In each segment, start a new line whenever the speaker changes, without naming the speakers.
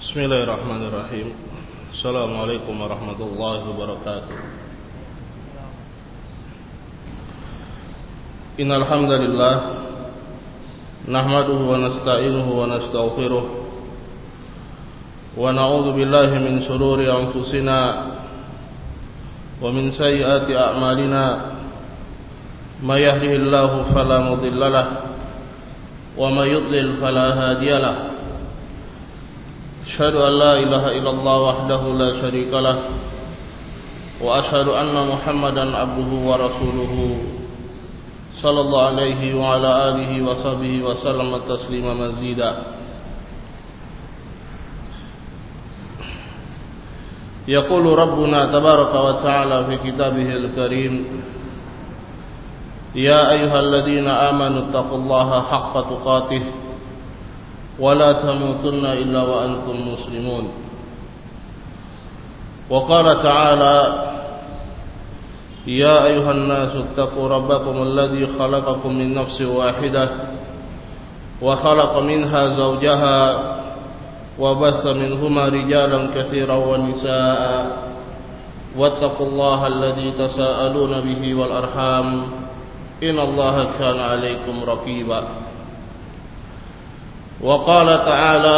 Bismillahirrahmanirrahim. Assalamualaikum warahmatullahi wabarakatuh. Innal hamdalillah nahmaduhu wa nasta'inuhu wa nastaghfiruh wa na'udzu billahi min shururi anfusina wa min sayyiati a'malina may yahdihillahu fala mudilla lahu wa may yudlil fala hadiya lahu. Asyhadu an la ilaha illallah wahdahu la syarika lah wa asyhadu anna Muhammadan abduhu wa rasuluhu sallallahu alaihi wa ala alihi wa sahbihi wa sallam taslima mazida. Yaqulu rabbuna tabaraka wa ta'ala fi kitabihil karim, ya ayyuhalladzina amanu taqullaha haqqa tuqatih ولا تموتن إلا وأنتم مسلمون. وقال تعالى يا أيها الناس اتقوا ربكم الذي خلقكم من نفس واحدة وخلق منها زوجها وبث منهما رجالا كثيرا ونساء واتقوا الله الذي تساءلون به والأرحام إن الله كان عليكم رقيبا. وقال تعالى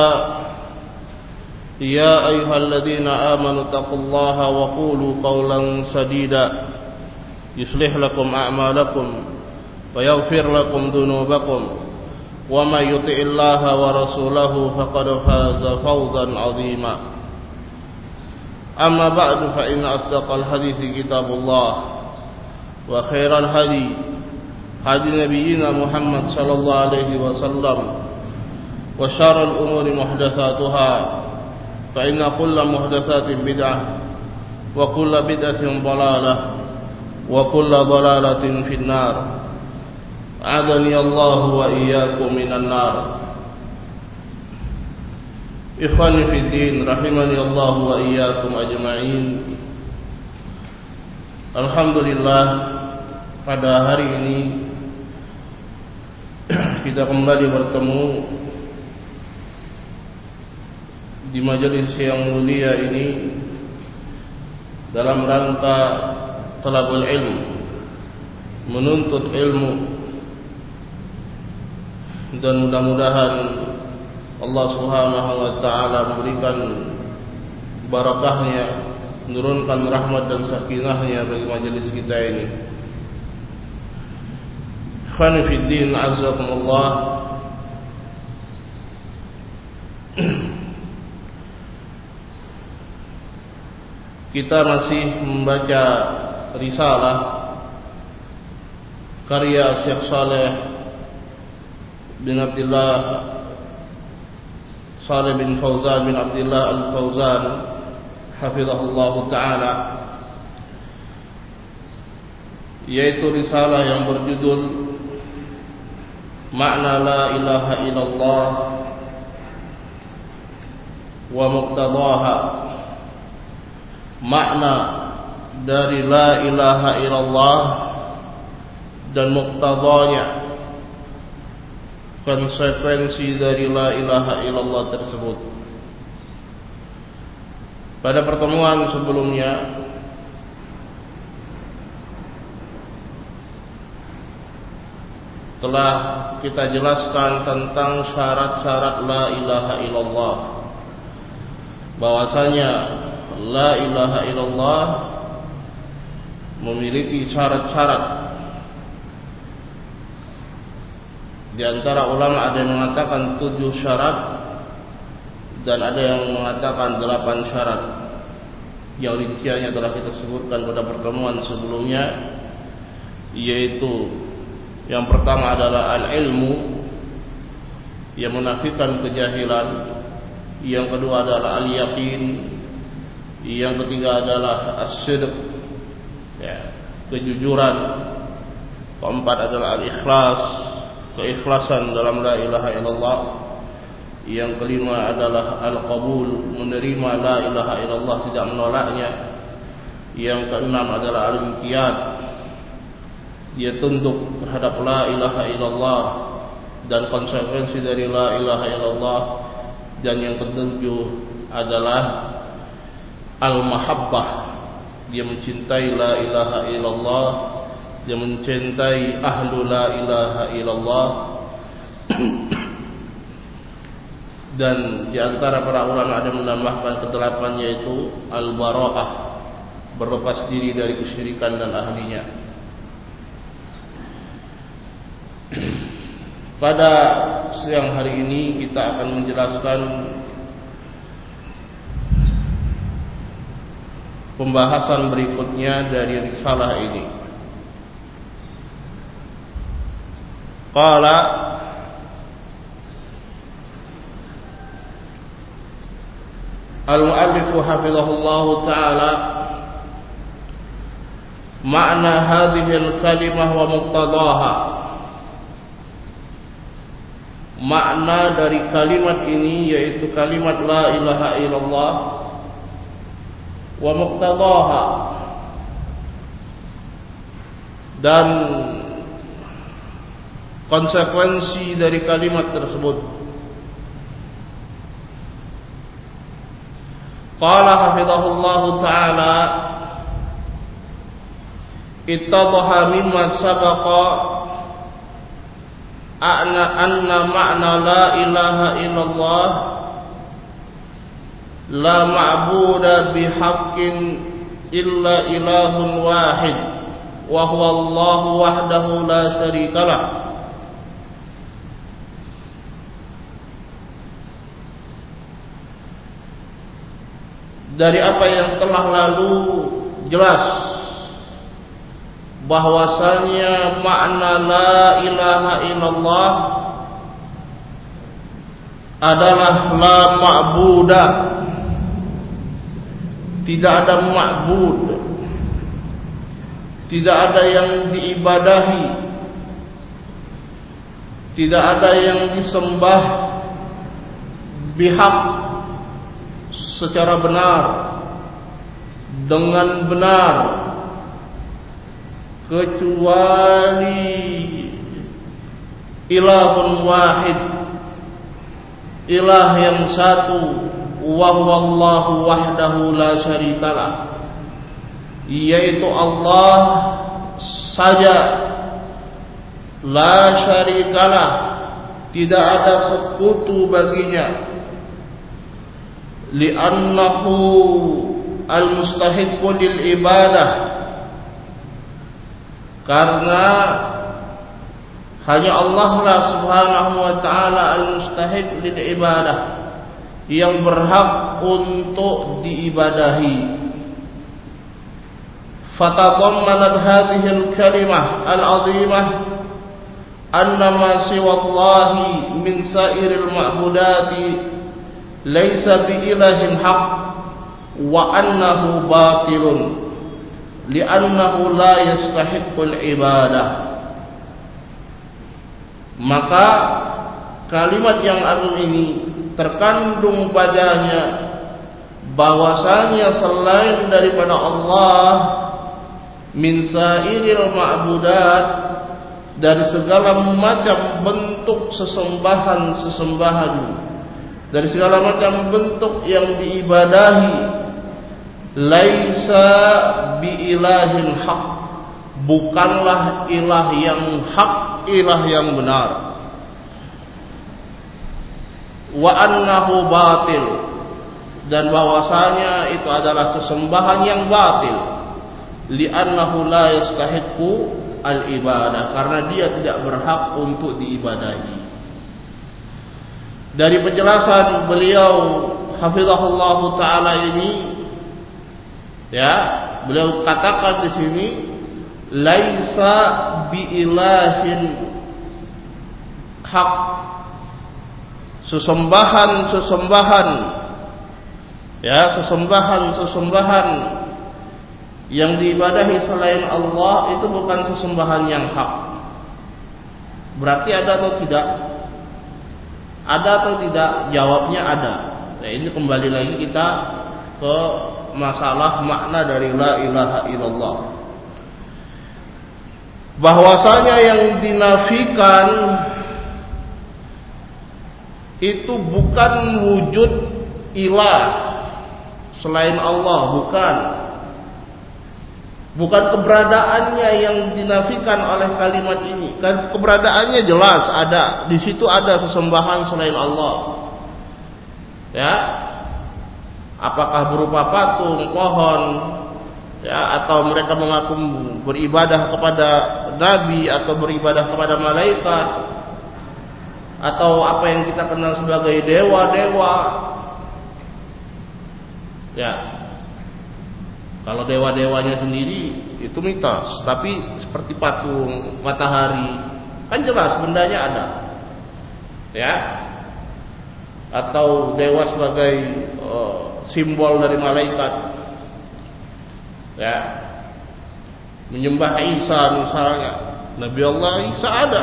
يا أيها الذين آمنوا اتقوا الله وقولوا قولا سديدا يصلح لكم أعمالكم ويغفر لكم ذنوبكم ومن يطع الله ورسوله فقد فاز فوزا عظيما. أما بعد فإن أصدق الحديث كتاب الله وخير الهدي هدي نبينا محمد صلى الله عليه وسلم وشر الأمور محدثاتها فإن كل محدثات بدعة وكل بدعة ضلالة وكل ضلالة في النار. أعاذني الله وإياكم من النار. إخواني في الدين رحمني الله وإياكم أجمعين. Alhamdulillah, pada hari ini kita kembali bertemu di majelis yang mulia ini dalam rangka talabul ilm, menuntut ilmu, dan mudah-mudahan Allah Subhanahu wa taala memberikan barakahnya, menurunkan rahmat dan sakinahnya bagi majelis kita ini. Ikhwani fid din, azzakumullah. Kita masih membaca risalah karya Syekh Saleh bin Fauzan bin Abdullah Al-Fauzan hafizahullah ta'ala, yaitu risalah yang berjudul Makna la ilaha illallah wa muqtadaha. Makna dari la ilaha illallah dan muqtadanya, konsekuensi dari la ilaha illallah tersebut. Pada pertemuan sebelumnya telah kita jelaskan tentang syarat-syarat la ilaha illallah, bahwasanya la ilaha illallah memiliki syarat-syarat. Di antara ulama ada yang mengatakan 7 syarat dan ada yang mengatakan 8 syarat. Yang rinciannya telah kita sebutkan pada pertemuan sebelumnya, yaitu yang pertama adalah al-ilmu, yang menafikan kejahilan. Yang kedua adalah al-yaqin. Yang ketiga adalah as-sidq, kejujuran. Keempat adalah al-ikhlas, keikhlasan dalam la ilaha illallah. Yang kelima adalah al-qabul, menerima la ilaha illallah, tidak menolaknya. Yang keenam adalah al-inqiyad, dia tunduk terhadap la ilaha illallah dan konsekuensi dari la ilaha illallah. Dan yang ketujuh adalah al-mahabbah. Dia mencintai la ilaha illallah, dia mencintai ahlu la ilaha illallah. Dan di antara para ulama ada menambahkan kedelapan, yaitu al-bara'ah, berlepas diri dari kesyirikan dan ahlinya. Pada siang hari ini kita akan menjelaskan pembahasan berikutnya dari risalah ini. Qala al-mu'allif hafizahullahu ta'ala, makna hadhihi al-kalimah wa muqtadaha. Makna dari kalimat ini yaitu kalimat la ilaha illallah wa muqtadaha, dan konsekuensi dari kalimat tersebut. Qala hafizahullahu ta'ala, ittadaha mimma sabaqa anna ma'na la ilaha illallah la ma'buda bihaqqin illa ilahun wahid wa huwa Allahu wahdahu la syarikalah. Dari apa yang telah lalu jelas bahwasanya makna la ilaha illallah adalah la ma'buda, tidak ada ma'bud, tidak ada yang diibadahi, tidak ada yang disembah bihaq, secara benar, dengan benar, kecuali ilahun wahid, ilah yang satu, wa huwallahu wahdahu la syarikalah, yaitu Allah saja, la syarikalah, tidak ada sekutu baginya. Li'annahu al-mustahiqqu lil ibadah, karena hanya Allah lah subhanahu wa ta'ala al-mustahiq lil ibadah, yang berhak untuk diibadahi. Fatadammanat hadhihi al-kalimah al-'azimah anna ma siwa Allahi min sa'iril ma'budati laisa bi ilahin haq wa annahu batilun li'annahu la yastahiqqul ibadah. Maka kalimat yang agung ini terkandung padanya bahwasanya selain daripada Allah, min sairil ma'budat, dari segala macam bentuk sesembahan-sesembahan, dari segala macam bentuk yang diibadahi, laisa biilahin haq, bukanlah ilah yang hak, ilah yang benar. Wa annahu batil, dan bahwasanya itu adalah sesembahan yang batil. Li'annahu la yastahiqqu al-ibadah, karena dia tidak berhak untuk diibadahi. Dari penjelasan beliau hafizahullahu taala ini, ya, beliau katakan di sini laisa biilahin haq, sesembahan-sesembahan, ya, sesembahan-sesembahan yang diibadahi selain Allah itu bukan sesembahan yang hak. Berarti ada atau tidak? Ada atau tidak? Jawabnya ada. Nah, ini kembali lagi kita ke masalah makna dari la ilaha illallah. Bahwasanya yang dinafikan itu bukan wujud ilah, selain Allah, bukan keberadaannya yang dinafikan oleh kalimat ini. Keberadaannya jelas ada, di situ ada sesembahan selain Allah. Ya, apakah berupa patung, pohon, ya, atau mereka mengaku beribadah kepada nabi atau beribadah kepada malaikat, atau apa yang kita kenal sebagai dewa-dewa. Ya, kalau dewa-dewanya sendiri itu mitos, tapi seperti patung, matahari, kan jelas bendanya ada. Ya, atau dewa sebagai simbol dari malaikat. Ya, menyembah Isa misalnya, Nabi Allah Isa ada.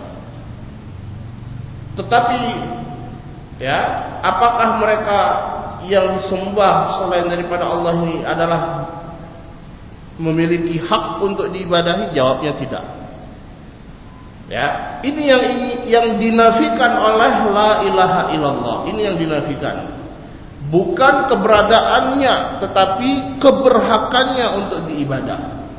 Tetapi ya, apakah mereka yang disembah selain daripada Allah ini adalah memiliki hak untuk diibadahi? Jawabnya tidak. Ya, ini yang dinafikan oleh la ilaha illallah. Ini yang dinafikan. Bukan keberadaannya, tetapi keberhakannya untuk diibadah.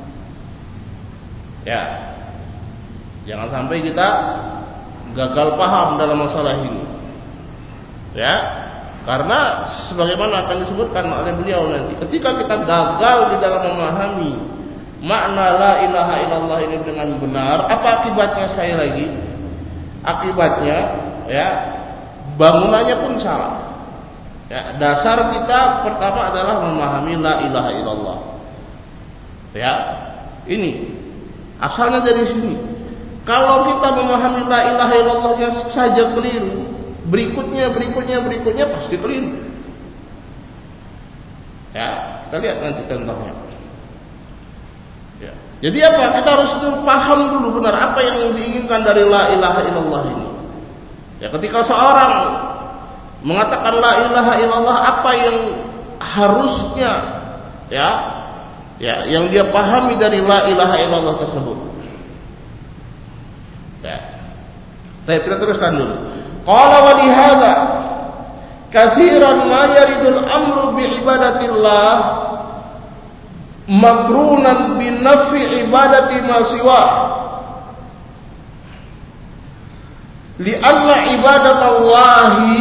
Ya, jangan sampai kita gagal paham dalam masalah ini. Ya, karena sebagaimana akan disebutkan oleh beliau nanti, ketika kita gagal di dalam memahami makna la ilaha illallah ini dengan benar, apa akibatnya? Sekali lagi, akibatnya ya, bangunannya pun salah. Ya, dasar kita pertama adalah memahami la ilaha illallah. Ya, ini asalnya dari sini. Kalau kita memahami la ilaha illallahnya saja keliru, berikutnya pasti keliru. Ya, kita lihat nanti contohnya. Ya. Jadi apa? Kita harus paham dulu benar apa yang diinginkan dari la ilaha illallah ini. Ya, ketika seorang mengatakan la ilaha illallah, apa yang harusnya ya yang dia pahami dari la ilaha illallah tersebut. Ya. Baik, kita teruskan dulu. Qala wa li hadza katsiran ma yaridul amru bi ibadatillah makrunan bi nafi ibadati ma siwa. Li anna ibadatallahi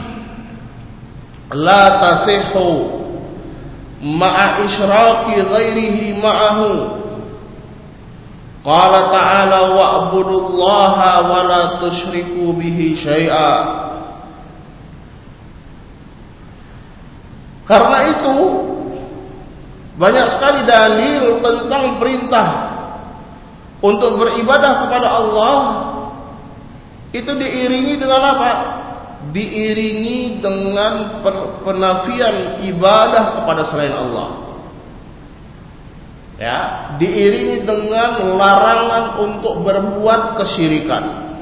la tasihhu ma'a isyraqi ghairihi ma'ahu. Qala ta'ala wa'budullaha wa la tusyriku bihi syai'a. Karena itu banyak sekali dalil tentang perintah untuk beribadah kepada Allah itu diiringi dengan apa? Diiringi dengan penafian ibadah kepada selain Allah. Ya, diiringi dengan larangan untuk berbuat kesyirikan.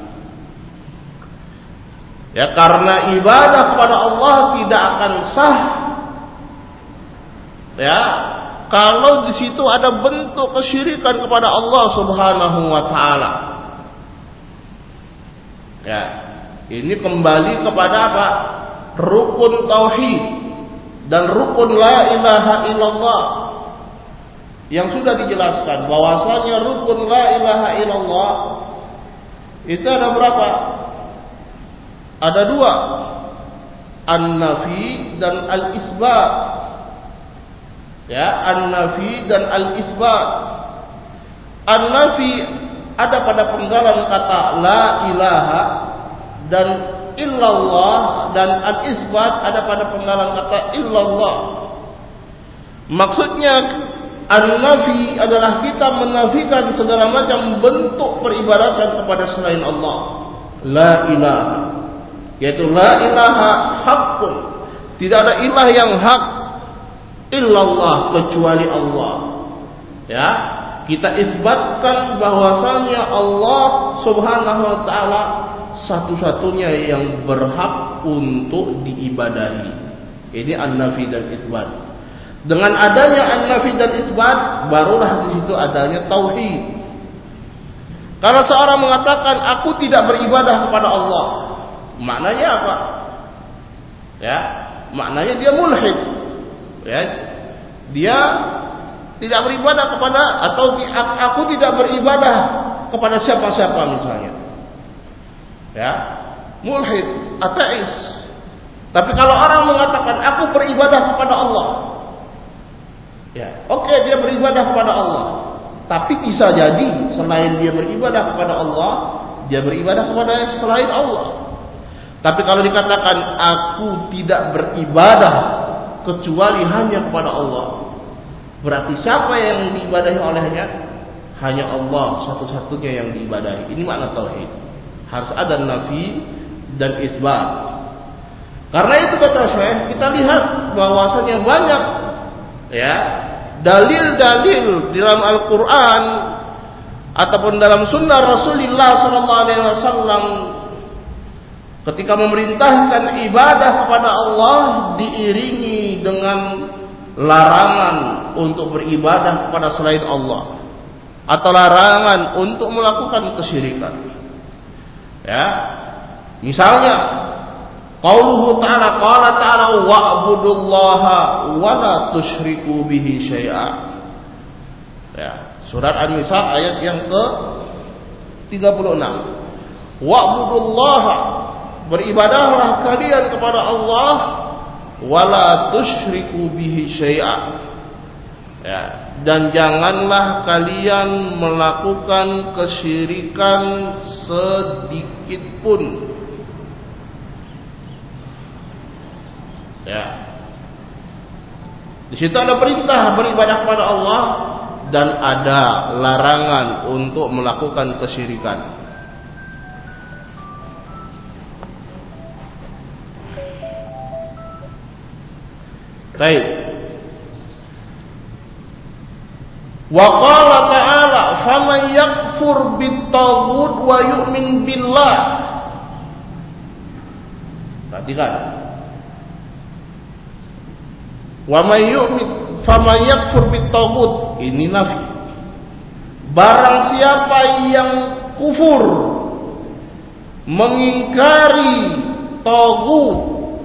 Ya, karena ibadah kepada Allah tidak akan sah ya kalau di situ ada bentuk kesyirikan kepada Allah Subhanahu wa taala. Ya, ini kembali kepada apa? Rukun tauhid dan rukun la ilaha illallah yang sudah dijelaskan bahwasanya rukun la ilaha illallah itu ada berapa? Ada dua, an-nafi dan al-isbat. Ya, an-nafi dan al-isbat. An-nafi ada pada penggalan kata la ilaha dan illallah, dan al-isbat ada pada penggalan kata illallah. Maksudnya an-nafi adalah kita menafikan segala macam bentuk peribadatan kepada selain Allah. La ilaha, yaitu la ilaha haqqun, tidak ada ilah yang hak illallah kecuali Allah. Ya, kita isbatkan bahwasanya Allah Subhanahu wa taala satu-satunya yang berhak untuk diibadahi. Ini an-nafi dan isbat. Dengan adanya an-nafi dan isbat, barulah di situ adanya tauhid. Kalau seorang mengatakan aku tidak beribadah kepada Allah, maknanya apa? Ya, maknanya dia mulhid. Ya, dia tidak beribadah kepada, atau aku tidak beribadah kepada siapa-siapa misalnya. Ya, mulhid, ateis. Tapi kalau orang mengatakan aku beribadah kepada Allah, ya, oke, dia beribadah kepada Allah. Tapi bisa jadi selain dia beribadah kepada Allah, dia beribadah kepada selain Allah. Tapi kalau dikatakan aku tidak beribadah kecuali hanya kepada Allah, berarti siapa yang diibadahi olehnya? Hanya Allah satu-satunya yang diibadahi. Ini makna tauhid. Harus ada nafi dan isbat. Karena itu kata Syekh, kita lihat bahwasanya banyak ya dalil-dalil di dalam Al-Quran ataupun dalam sunnah Rasulullah SAW ketika memerintahkan ibadah kepada Allah diiringi dengan larangan untuk beribadah kepada selain Allah atau larangan untuk melakukan kesyirikan. Ya, misalnya qauluhu ta'ala, qala ta'ala wa'budullaha wa la tusyriku bihi syai'a. Ya, surat An-Nisa ayat yang ke-36. Wa'budullaha, beribadahlah kalian kepada Allah, wa la tusyriku bihi syai'a. Ya, dan janganlah kalian melakukan kesyirikan sedikit pun. Ya. Di situ ada perintah beribadah kepada Allah dan ada larangan untuk melakukan kesyirikan. Baik. Wa qala ta'ala faman yakfur bit-taghut wa yu'min billah. Perhatikan. Wa may yu'min faman yakfur bit-taghut, ini nafi. Barang siapa yang kufur mengingkari taghut.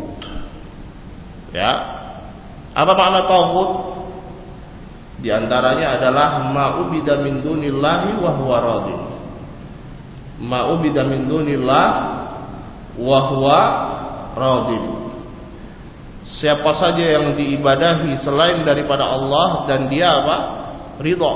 Ya. Apa makna taghut? Di antaranya adalah ma'ubida min dunillahi wa huwa radin. Ma'ubida min dunillah wa huwa radin. Siapa saja yang diibadahi selain daripada Allah dan dia apa? Ridha.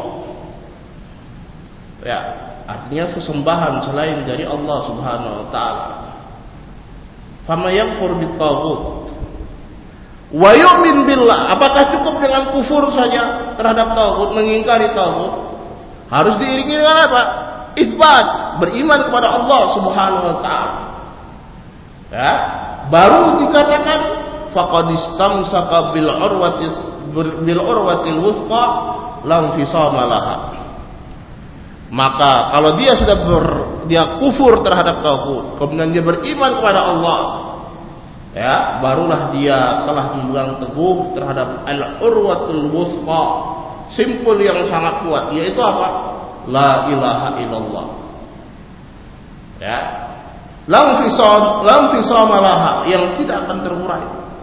Ya, artinya sesembahan selain dari Allah Subhanahu wa taala. Fama yakfur bit-taghut wa yu'min billah. Apakah cukup dengan kufur saja terhadap taghut, mengingkari taghut? Harus diiringi dengan apa? Isbat, beriman kepada Allah Subhanahu wa taala. Ya, baru dikatakan faqad istamsaka bil urwatil wuthqa lam fisama laha. Maka kalau dia sudah dia kufur terhadap taghut, kemudian dia beriman kepada Allah, ya, barulah dia telah memegang teguh terhadap al-urwatul wuthqa, simpul yang sangat kuat, yaitu apa? La ilaha illallah. Ya, lam fisama laha, yang tidak akan terurai.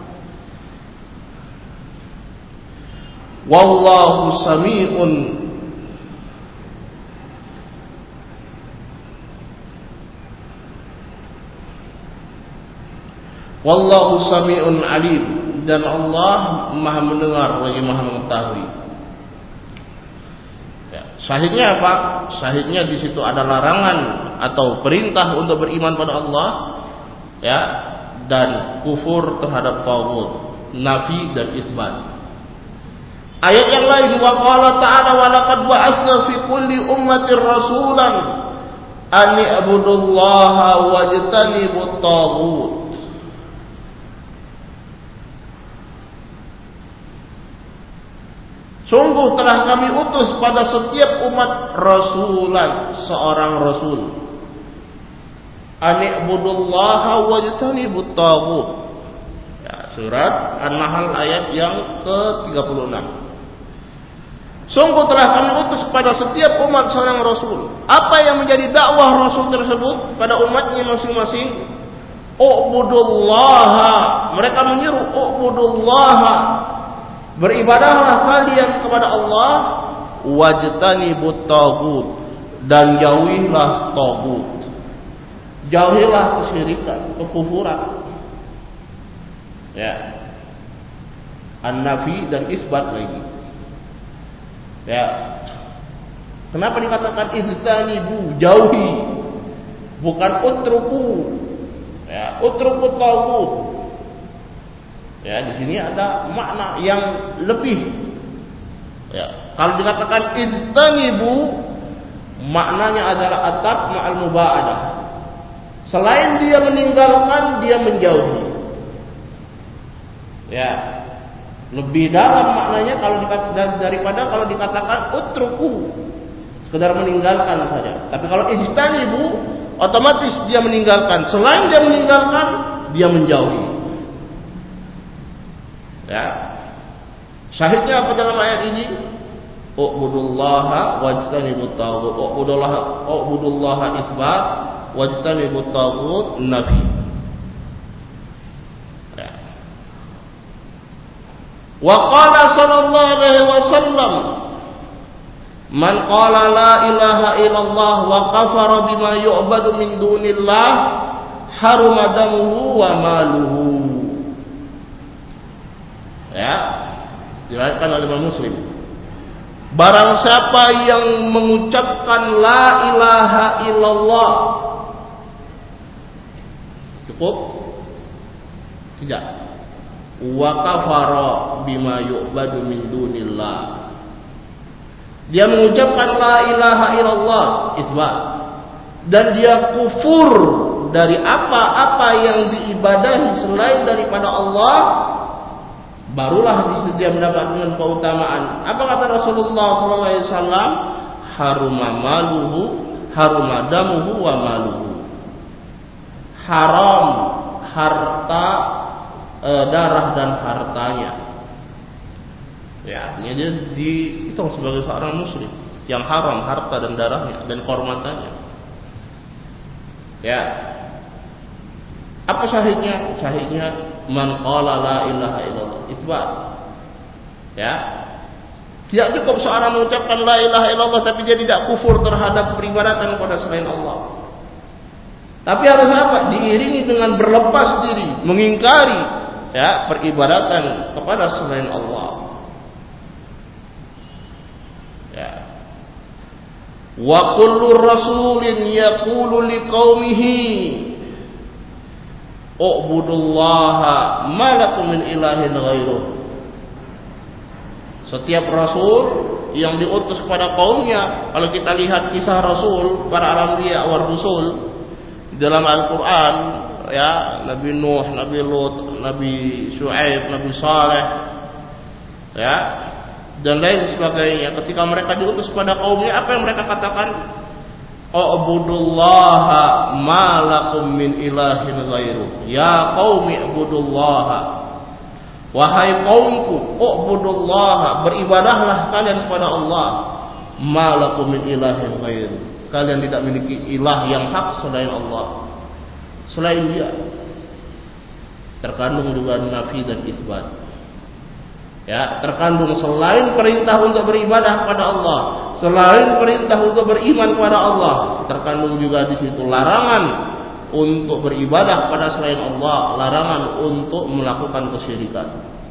Wallahu sami'un Wallahu sami'un alim, dan Allah Maha mendengar lagi Maha mengetahui. Ya, syahidnya apa? Syahidnya di situ ada larangan atau perintah untuk beriman pada Allah, ya, dan kufur terhadap taghut, nafi dan isbat. Ayat yang lain, wa qala ta'ala wa laqad ba'atsna fi kulli ummatin rasulan an i'budullaha wajtanibut taghut. Sungguh telah kami utus pada setiap umat rasulan, seorang rasul. Ani'budullaha wajtanibut taghut. Ya, surat An-Nahl ayat yang ke-36. Sungguh telah kami utus pada setiap umat seorang rasul. Apa yang menjadi dakwah rasul tersebut pada umatnya masing-masing? U'budullaha. Mereka menyeru u'budullaha. Beribadahlah kalian kepada Allah, wajtanibut taghut, dan jauhilah taghut. Jauhilah kesyirikan, kekufuran. Ya. An-nafi dan isbat lagi. Ya. Kenapa dikatakan ijtanibu, jauhi, bukan utruku. Ya, utruku taghut. Ya, di sini ada makna yang lebih. Ya, kalau dikatakan ijtanibu, maknanya adalah ataf ma'al mubaadah. Selain dia meninggalkan, dia menjauhi. Ya, lebih dalam maknanya daripada kalau dikatakan utruku, sekedar meninggalkan saja. Tapi kalau ijtanibu, otomatis dia meninggalkan. Selain dia meninggalkan, dia menjauhi. Ya. Syahidnya apa dalam ayat ini? U'budullaha wajtanibut taghut. U'budullaha isbat, wajtanibut taghut nafi. Ya. Wa qala sallallahu alaihi wasallam, man qala la ilaha illallah wa kafara bima yu'badu min dunillah haruma damuhu wa maluhu. Ya, diriwayatkan oleh Imam Muslim. Barang siapa yang mengucapkan la ilaha illallah, cukup? Tidak. Wa kafara bima yu'badu min dunillah, dia mengucapkan la ilaha illallah, isbat, dan dia kufur dari apa-apa yang diibadahi selain daripada Allah, barulah dia mendapatkan keutamaan. Apa kata Rasulullah SAW? Haruma maluhu, haruma damuhu wa maluhu. Haram harta, darah dan hartanya. Ya, artinya dia dihitung sebagai seorang muslim yang haram harta dan darahnya dan kehormatannya. Ya. Apa syahidnya? Syahidnya man qala la ilaha illallah, isbat. Ya. Tidak cukup seorang mengucapkan la ilaha illallah tapi dia tidak kufur terhadap peribadatan kepada selain Allah. Tapi harus apa? Diiringi dengan berlepas diri, mengingkari ya peribadatan kepada selain Allah. Ya. Wa kullu rasulin yaqulu liqaumihi u'budullaha ma lakum min ilahin ghairuh. Setiap rasul yang diutus kepada kaumnya, kalau kita lihat kisah rasul, para anbiya wa rusul dalam Al-Qur'an, ya, Nabi Nuh, Nabi Lut, Nabi Syuaib, Nabi Saleh, ya, dan lain sebagainya. Ketika mereka diutus kepada kaumnya, apa yang mereka katakan? U'budullaha ma lakum min ilahin ghairuh. Ya qaumi u'budullaha. Wahai kaumku, u'budullaha, beribadahlah kalian kepada Allah. Ma lakum min ilahin ghairuh. Kalian tidak memiliki ilah yang hak selain Allah, selain Dia. Terkandung juga nafi dan isbat. Ya, terkandung selain perintah untuk beribadah kepada Allah, selain perintah untuk beriman kepada Allah, terkandung juga di situ larangan untuk beribadah kepada selain Allah, larangan untuk melakukan kesyirikan.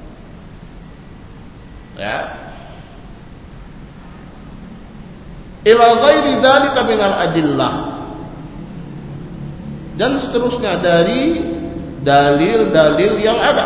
Ya. Ila ghairi dzalika minal adillah. Dan seterusnya dari dalil-dalil yang ada.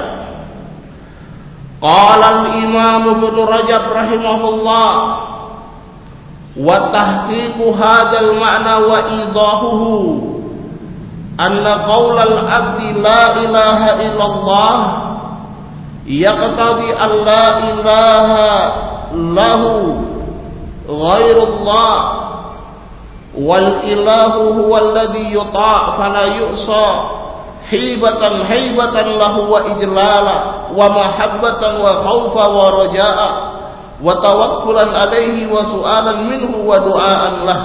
Qala al-Imam Ibnu Rajab rahimahullah, wa tahqiqu hadzal ma'na wa idahuhu anna qaula al-'abdi la ilaha illallah yaqtadi an la ilaha lahu ghairullah wal ilahu huwa alladhi yuta' fala yu'sa haibatan lahu wa ijlala wa mahabbatan wa khawfa wa raja'a wa tawakkulan alaihi wa su'alan minhu wa du'aan lah.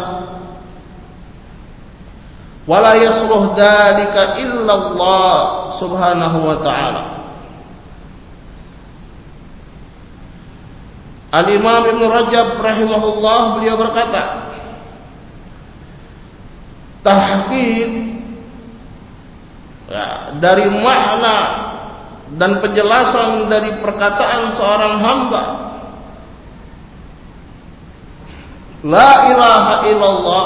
Wala yasluh dzalika illa Allah subhanahu wa ta'ala. Al-Imam Ibn Rajab rahimahullah beliau berkata, tahqiq dari makna dan penjelasan dari perkataan seorang hamba la ilaha illallah,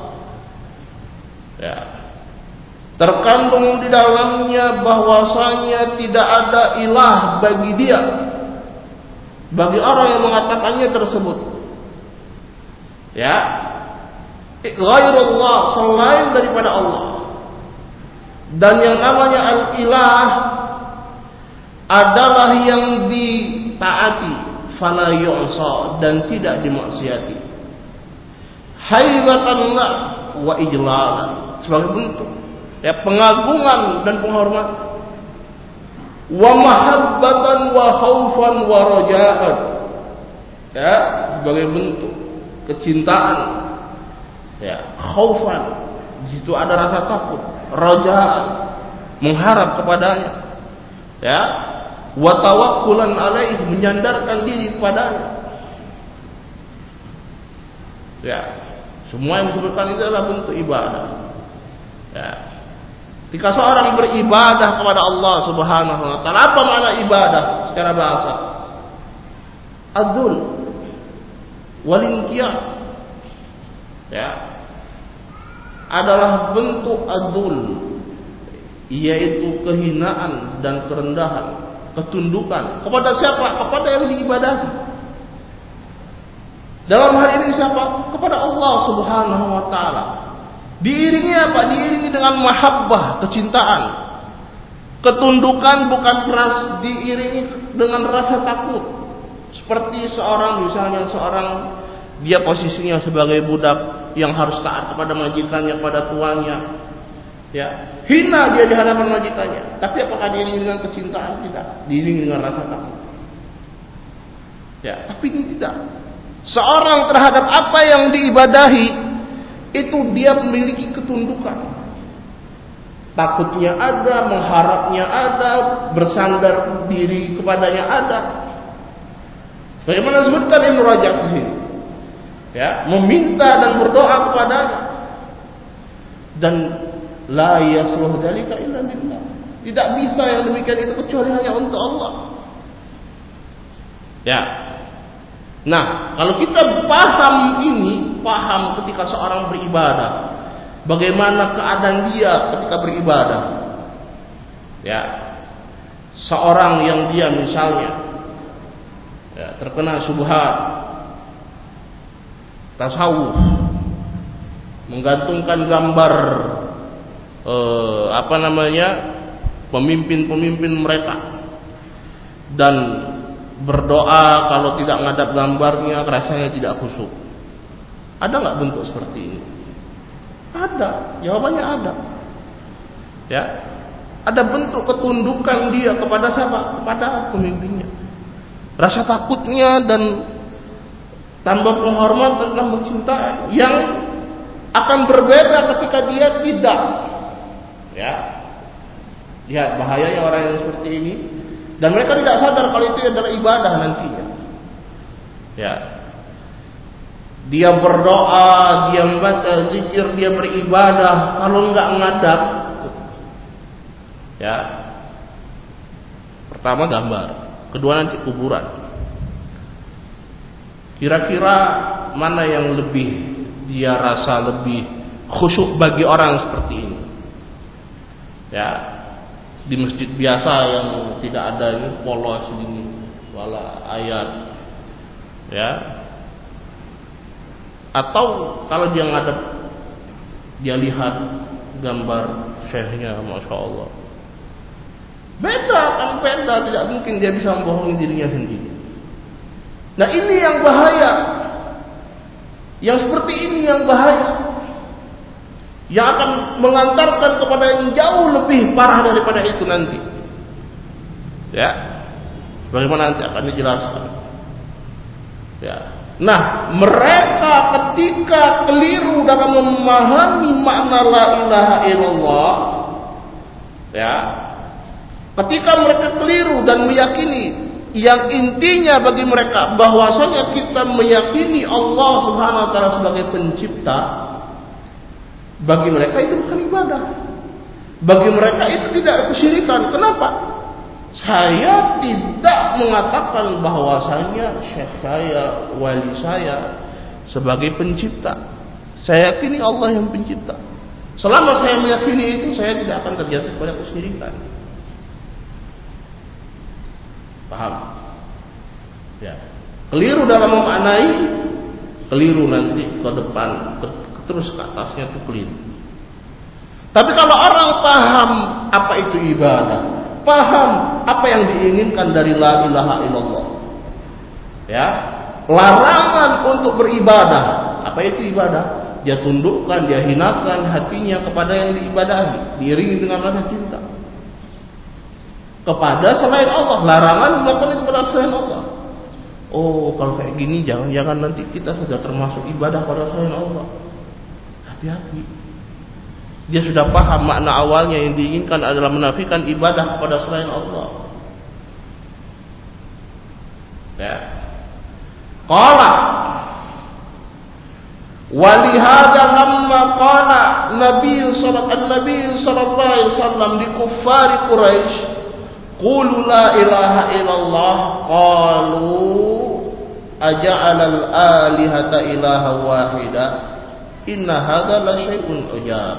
terkandung di dalamnya bahwasanya tidak ada ilah bagi dia, bagi orang yang mengatakannya tersebut, ghairullah, selain daripada Allah. Dan yang namanya al-ilah adalah yang ditaati, fala yu'sa, dan tidak dimaksiati, haibatan wa ijlalan, sebagai bentuk pengagungan dan penghormatan, wa mahabbatan wa khaufan wa raja'an, sebagai bentuk kecintaan, khaufan, di situ ada rasa takut, raja'an, mengharap kepadanya, wa tawakkulan alaih, menyandarkan diri kepadanya. Semua yang disebutkan itu adalah bentuk ibadah. Ketika seorang beribadah kepada Allah Subhanahu wa taala, apa makna ibadah secara bahasa? Adzul wal inqiyad, adalah bentuk adzul, yaitu kehinaan dan kerendahan, ketundukan kepada siapa? Kepada yang diibadahi. Dalam hal ini siapa? Kepada Allah Subhanahu wa taala. Diiringi apa? Diiringi dengan mahabbah, kecintaan. Ketundukan bukan keras, diiringi dengan rasa takut. Seperti misalnya seorang dia posisinya sebagai budak yang harus taat kepada majikannya, kepada tuannya. Hina dia di hadapan majikannya. Tapi apakah diiringi dengan kecintaan? Tidak. Diiringi dengan rasa takut. Tapi ini tidak. Seorang terhadap apa yang diibadahi itu dia memiliki ketundukan. Takutnya ada, mengharapnya ada, bersandar diri kepadanya ada. Bagaimana disebutkan Ibn Rajab di sini? Meminta dan berdoa kepadanya. Dan la yasluh dzalika illa billah. Tidak bisa yang demikian itu kecuali hanya untuk Allah. Nah, kalau kita paham ini, paham ketika seorang beribadah, bagaimana keadaan dia ketika beribadah. Seorang yang dia misalnya terkena syubhat, tasawuf, menggantungkan gambar pemimpin-pemimpin mereka, dan berdoa kalau tidak ngadap gambarnya rasanya tidak khusyuk. Ada nggak bentuk seperti ini? Ada, jawabannya ada. Ada bentuk ketundukan dia kepada siapa? Kepada pemimpinnya. Rasa takutnya dan tambah penghormatan dan mencintai yang akan berbeda ketika dia tidak. Lihat bahayanya orang yang seperti ini. Dan mereka tidak sadar kalau itu adalah ibadah nantinya. Dia berdoa, dia membaca zikir, dia beribadah, kalau enggak ngadap, pertama gambar, kedua nanti kuburan. Kira-kira mana yang lebih dia rasa lebih khusyuk bagi orang seperti ini? Di masjid biasa yang tidak ada ini polos ini, wala ayat, atau kalau dia ngadep, dia lihat gambar syekhnya, masya Allah, beda, tidak mungkin dia bisa membohongi dirinya sendiri. Nah, ini yang bahaya, yang seperti ini yang bahaya, yang akan mengantarkan kepada yang jauh lebih parah daripada itu nanti. Bagaimana nanti akan dijelaskan. Nah, mereka ketika keliru dalam memahami makna la ilaha illallah, ketika mereka keliru dan meyakini yang intinya bagi mereka bahwasanya kita meyakini Allah Subhanahu wa taala sebagai pencipta, bagi mereka itu bukan ibadah. Bagi mereka itu tidak kesyirikan. Kenapa? Saya tidak mengatakan bahwasanya syekh saya, wali saya sebagai pencipta. Saya yakini Allah yang pencipta. Selama saya meyakini itu, saya tidak akan terjatuh pada kesyirikan. Paham? Ya. Keliru dalam memaknai, keliru nanti ke depan, terus ke atasnya itu keliru. Tapi kalau orang paham apa itu ibadah, paham apa yang diinginkan dari la ilaha illallah, ya, larangan untuk beribadah, apa itu ibadah? Dia tundukkan, dia hinakan hatinya kepada yang diibadahi, diiringi dengan rasa cinta kepada selain Allah, larangan melakukan kepada selain Allah. Oh, kalau kayak gini jangan-jangan nanti kita sudah termasuk ibadah pada selain Allah. Hati-hati. Dia sudah paham makna awalnya yang diinginkan adalah menafikan ibadah kepada selain Allah. Ya. Qala walihada lamma qala Nabi sallallahu alaihi wasallam di kuffari Quraisy, qulu la ilaha illallah, qalu aja'alal alihata ilaha wahida, inna hadza la syai'un ujab.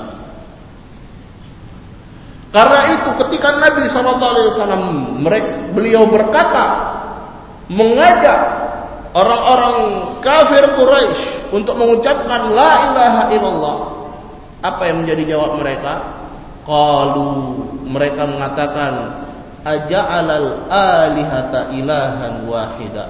Karena itu ketika Nabi SAW beliau berkata, mengajak orang-orang kafir Quraisy untuk mengucapkan la ilaha illallah, apa yang menjadi jawab mereka? Qalu, mereka mengatakan, aja'alal alihata ilahan wahida.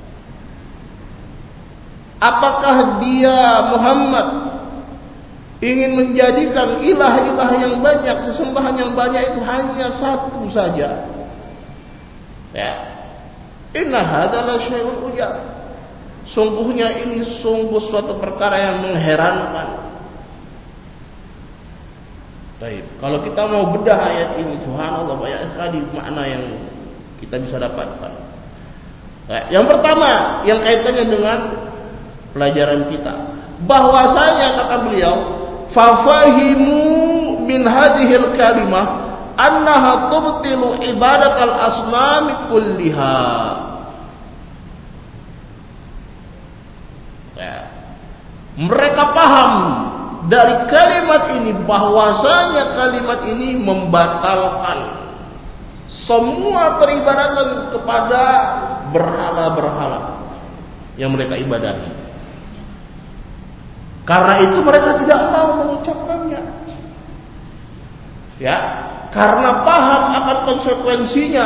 Apakah dia Muhammad ingin menjadikan ilah-ilah yang banyak, sesembahan yang banyak itu hanya satu saja? Ya. Inna hadza la syai'un ujab. Sungguhnya ini sungguh suatu perkara yang mengherankan. Baik, kalau kita mau bedah ayat ini, subhanallah banyak sekali makna yang kita bisa dapatkan. Ya, yang pertama yang kaitannya dengan pelajaran kita, bahwasanya kata beliau, fafahimu min hadhil kalimah annaha tubtilu ibadatal asnami kulliha. Ya. Mereka paham dari kalimat ini bahwasanya kalimat ini membatalkan semua peribadatan kepada berhala-berhala yang mereka ibadahi. Karena itu mereka tidak mau mengucapkannya. Ya, karena paham akan konsekuensinya.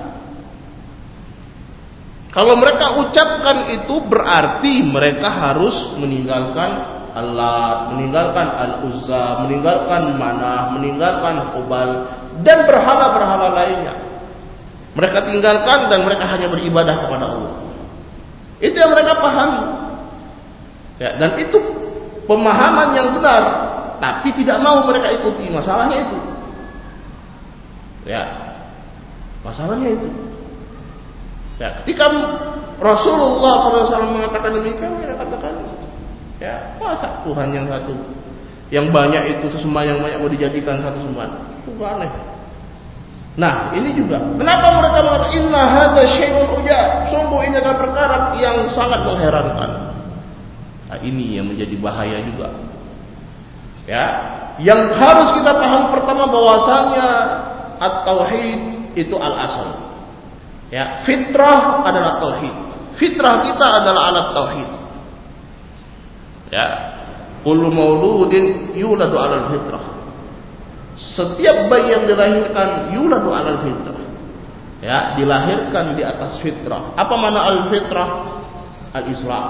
Kalau mereka ucapkan itu berarti mereka harus meninggalkan Allah, meninggalkan Al-Uzza, meninggalkan Manah, meninggalkan Hubal dan berhala-berhala lainnya. Mereka tinggalkan dan mereka hanya beribadah kepada Allah. Itu yang mereka pahami. Ya, dan itu pemahaman yang benar, tapi tidak mau mereka ikuti. Masalahnya itu. Ya. Masalahnya itu. Ya, ketika Rasulullah SAW mengatakan demikian, mereka katakan, ya, masa Tuhan yang satu, yang banyak itu sesembahan yang banyak mau dijadikan satu sembahan? Itu aneh. Nah, ini juga. Kenapa mereka mengatakan inna hadza syai'un ujab? Sungguh ini adalah perkara yang sangat mengherankan. Nah, ini yang menjadi bahaya juga. Ya, yang harus kita paham pertama bahwasanya at-tauhid itu al-asal. Ya, fitrah adalah tauhid. Fitrah kita adalah alat tauhid. Ya, kullu mauludin yuladu 'alal fitrah. Setiap bayi yang dilahirkan yuladu 'alal fitrah. Ya, dilahirkan di atas fitrah. Apa makna al-fitrah? Al-Islam.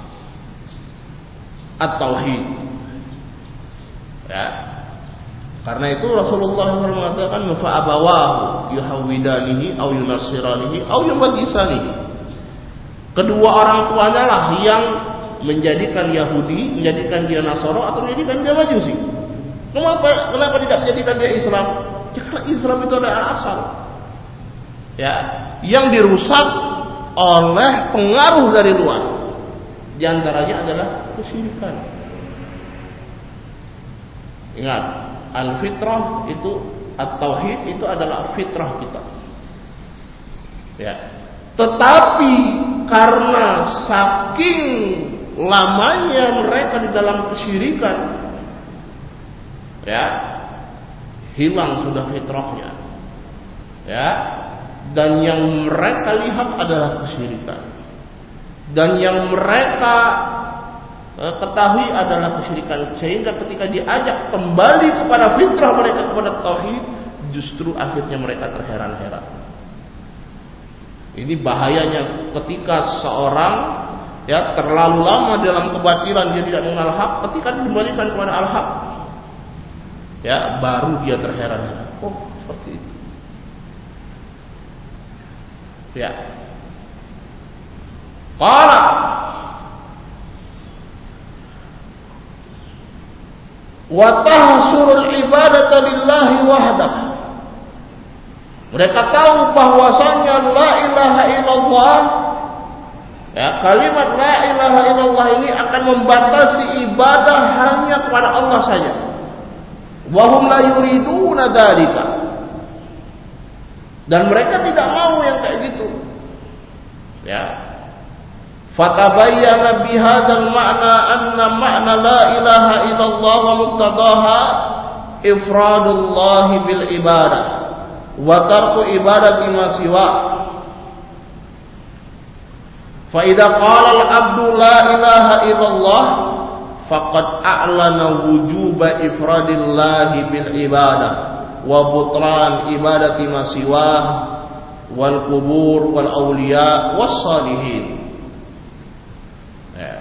At-tauhid. Ya. Karena itu Rasulullah SAW mengatakan fa'abawahu yuhawwidanihi aw yunassiranihi aw yumajjisanihi. Kedua orang tuanya lah yang menjadikan Yahudi, menjadikan dia Nasara atau menjadikan dia Majusi. Kenapa tidak menjadikan dia Islam? Ya, karena Islam itu adalah asal. ya, yang dirusak oleh pengaruh dari luar. Di antaranya adalah kesyirikan. Ingat, al-fitrah itu, at-tauhid itu adalah fitrah kita. Ya. Tetapi karena saking lamanya mereka di dalam kesyirikan, ya, hilang sudah fitrahnya. Ya. Dan yang mereka lihat adalah kesyirikan. Dan yang mereka ketahui adalah kesyirikan. Sehingga ketika diajak kembali kepada fitrah mereka, kepada tauhid, justru akhirnya mereka terheran-heran. Ini bahayanya ketika seorang, ya, terlalu lama dalam kebatilan, dia tidak mengenal hak. Ketika dikembalikan kepada al-haq, ya, baru dia terheran-heran. Oh, seperti itu. Ya. Qala wa tahsurul ibadata lillahi wahdah. Mereka tahu bahwasanya la ilaha illallah, ya, kalimat la ilaha illallah ini akan membatasi ibadah hanya kepada Allah saja. Wa hum la yuriduna dzalika. Dan mereka tidak mau yang kayak gitu. Ya. Fatabayyana bihadzal ma'na anna ma'na la ilaha illallah wa muqtadaha ifradullah bil ibadah wa tarku ibadati ma siwa. Fa idza qala al-'abdu la ilaha illallah faqad a'lana wujuba ifradillah bil ibadah wa butlan ibadati ma siwa wal qubur wal awliya was salihin. Ya.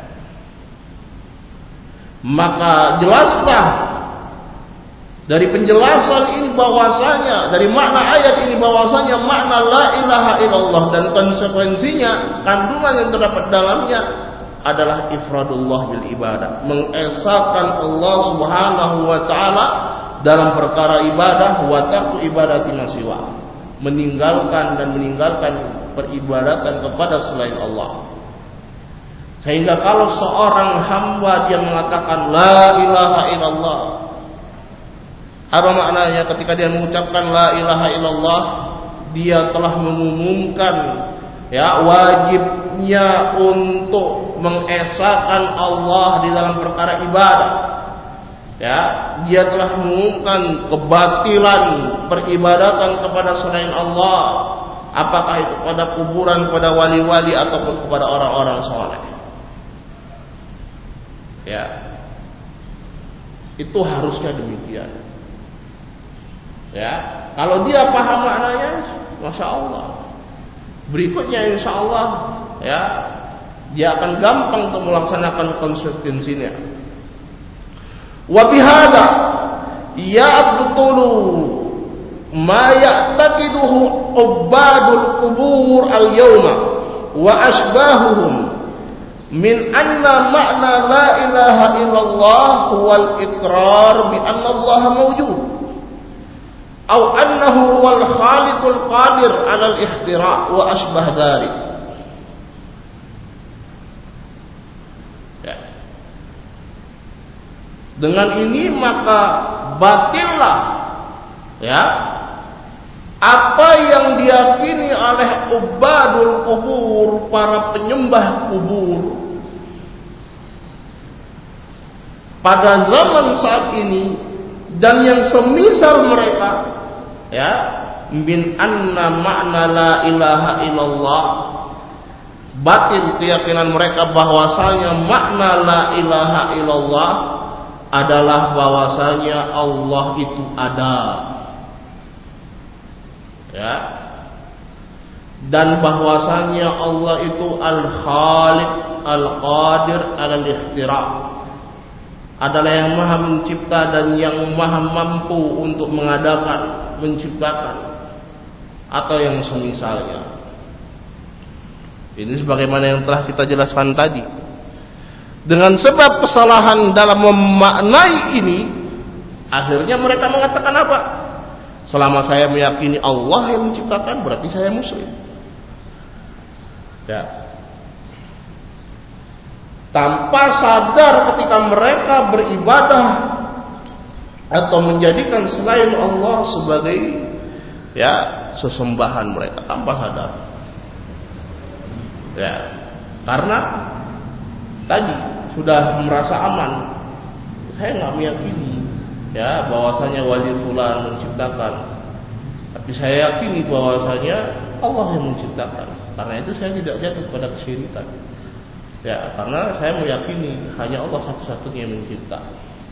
Maka jelaslah dari penjelasan ini bahwasanya, dari makna ayat ini bahwasanya makna la ilaha illallah dan konsekuensinya, kandungan yang terdapat dalamnya adalah ifradullah bil ibadah, mengesahkan Allah Subhanahu wa taala dalam perkara ibadah, wa tarku ibadati masiwa, meninggalkan peribadatan kepada selain Allah. Sehingga kalau seorang hamba dia mengatakan la ilaha illallah, apa maknanya ketika dia mengucapkan la ilaha illallah? Dia telah mengumumkan, ya, wajibnya untuk mengesahkan Allah di dalam perkara ibadah. Ya, dia telah mengumumkan kebatilan peribadatan kepada selain Allah, apakah itu pada kuburan, kepada wali-wali ataupun kepada orang-orang saleh. Ya, itu harusnya demikian. Ya, kalau dia paham maknanya, masya Allah. Berikutnya insya Allah, ya, dia akan gampang untuk melaksanakan konsekuensinya. Wa bihadza ya'btulu ma ya'taqiduhu ubadul qubur al-yawma wa asbahuhum min anna ma'na la ilaha illallah huwal iqrar bi anna Allah mawjud aw annahu huwal khaliqul qadir 'ala al-ikhtira' wa asbah dzalik. Dengan ini maka batillah, ya, apa yang diyakini oleh ubadul kubur, para penyembah kubur pada zaman saat ini dan yang semisal mereka, ya, min anna ma'na la ilaha illallah, batil keyakinan mereka bahwasanya makna la ilaha illallah adalah bahwasanya Allah itu ada, ya, dan bahwasanya Allah itu al-Khaliq al-Qadir al-Ikhtira', adalah yang maha mencipta dan yang maha mampu untuk mengadakan, menciptakan, atau yang semisalnya. Ini sebagaimana yang telah kita jelaskan tadi. Dengan sebab kesalahan dalam memaknai ini, akhirnya mereka mengatakan apa? Selama saya meyakini Allah yang menciptakan, berarti saya muslim. Ya. Tanpa sadar ketika mereka beribadah atau menjadikan selain Allah sebagai ya sesembahan mereka, tanpa sadar. Ya. Karena tadi sudah merasa aman. Saya nggak meyakini ya bahwasanya wali fulan menciptakan, tapi saya yakini bahwasanya Allah yang menciptakan. Karena itu saya tidak jatuh pada kesyirikan. Ya, karena saya meyakini hanya Allah satu-satunya yang mencipta.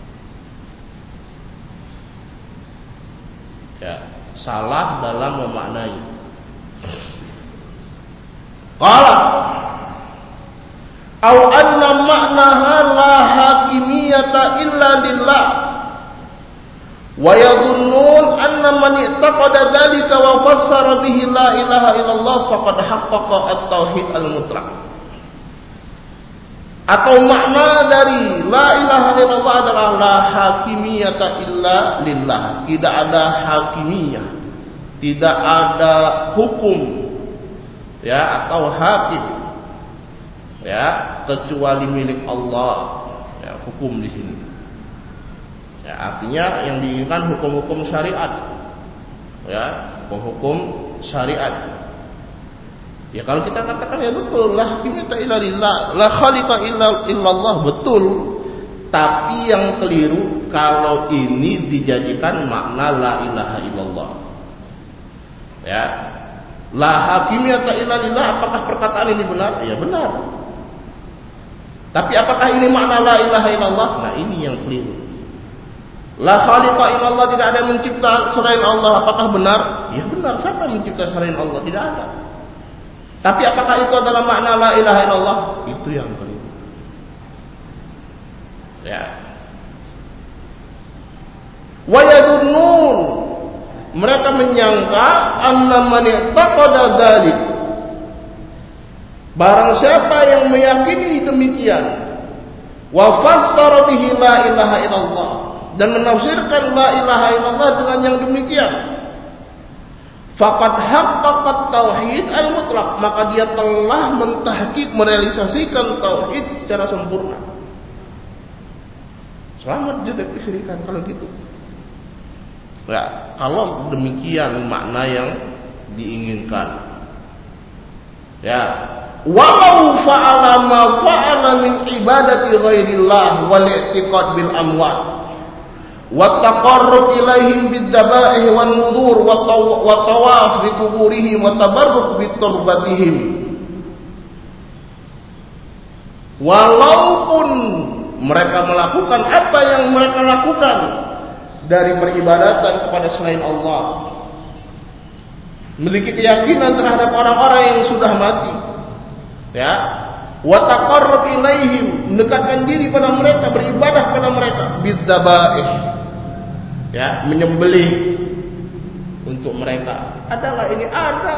Ya, salah dalam memaknai. Qala au anna ma'naha la hakimiyata illa lillah wa yadhunnun anna man i'taqada dhalika wa fassara bihi la ilaha illallah faqad haqqaqa at-tauhid al-mutlaq. Atau makna dari la ilaha illallah adalah la hakimiyata illa lillah, tidak ada hakimiyah, tidak ada hukum ya atau hakim ya kecuali milik Allah. Ya, hukum di sini ya artinya yang diinginkan hukum-hukum syariat, ya hukum-hukum syariat. Ya kalau kita katakan ya betul, la hakimiyata illa lillah, la khaliqa illallah, betul. Tapi yang keliru kalau ini dijadikan makna la ilaha illallah. Ya. La hakimiyata illa lillah, apakah perkataan ini benar? Ya benar. Tapi apakah ini makna la ilaha illallah? Nah, ini yang keliru. La khaliqa illallah, tidak ada yang mencipta selain Allah, apakah benar? Ya benar. Siapa yang mencipta selain Allah? Tidak ada. Tapi apakah itu adalah makna la ilaha illallah? Itu yang keliru. Ya. Wa yadunnun, mereka menyangka anna man i'taqada dzalik, barang siapa yang meyakini demikian, wa fassara bihi la ilaha illallah, dan menafsirkan la ilaha illallah dengan yang demikian, faqad haqqaqat tauhid al-mutlaq, maka dia telah mentahqiq, merealisasikan tauhid secara sempurna. Selamat dia dari kesyirikan kalau gitu. Ya, kalau demikian makna yang diinginkan. Ya, walau fa'ala ma fa'ala min ibadati ghairillah wal i'tiqad bil amwat wa taqarrub ilaihim bid dabaih wan nudur wa tawaf bi kuburihim wa tabarruk bi turbatihim. Walaupun mereka melakukan apa yang mereka lakukan dari peribadatan kepada selain Allah, memiliki keyakinan terhadap orang-orang yang sudah mati, ya, wa taqarrub ilaihim, mendekatkan diri pada mereka, beribadah pada mereka, bidzabaih, ya, menyembelih untuk mereka. Adalah ini ada,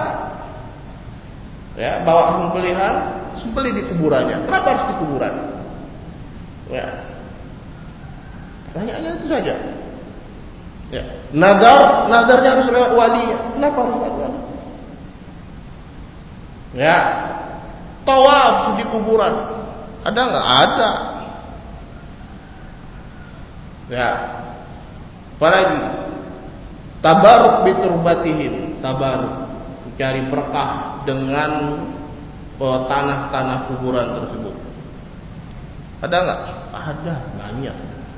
ya, bawa sembelihan, sembelih di kuburannya. Kenapa harus di kuburan? Ya, pertanyaannya itu saja. Ya, nadarnya harus lewat wali. Kenapa harus lewat wali? Ya, tawaf di kuburan ada nggak? Ada. Ya, apalagi tabaruk biturbatihim, tabaruk, mencari berkah dengan tanah-tanah kuburan tersebut. Ada nggak? Ada, banyak.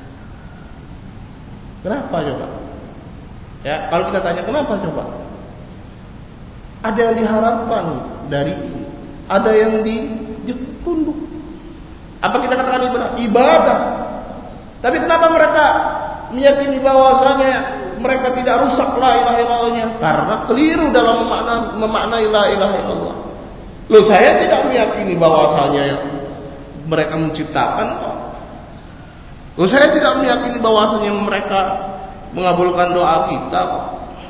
Kenapa coba? Ya, kalau kita tanya kenapa coba? Ada yang diharapkan dari ini, ada yang ditunduk. Apa kita katakan ibadah? Tapi kenapa mereka meyakini bahwasanya mereka tidak rusak la ilaha illallahnya? Karena keliru dalam memaknai la ilaha illallah. Loh, saya tidak meyakini bahwasanya mereka menciptakan kok. Loh, saya tidak meyakini bahwasanya mereka mengabulkan doa kita kok.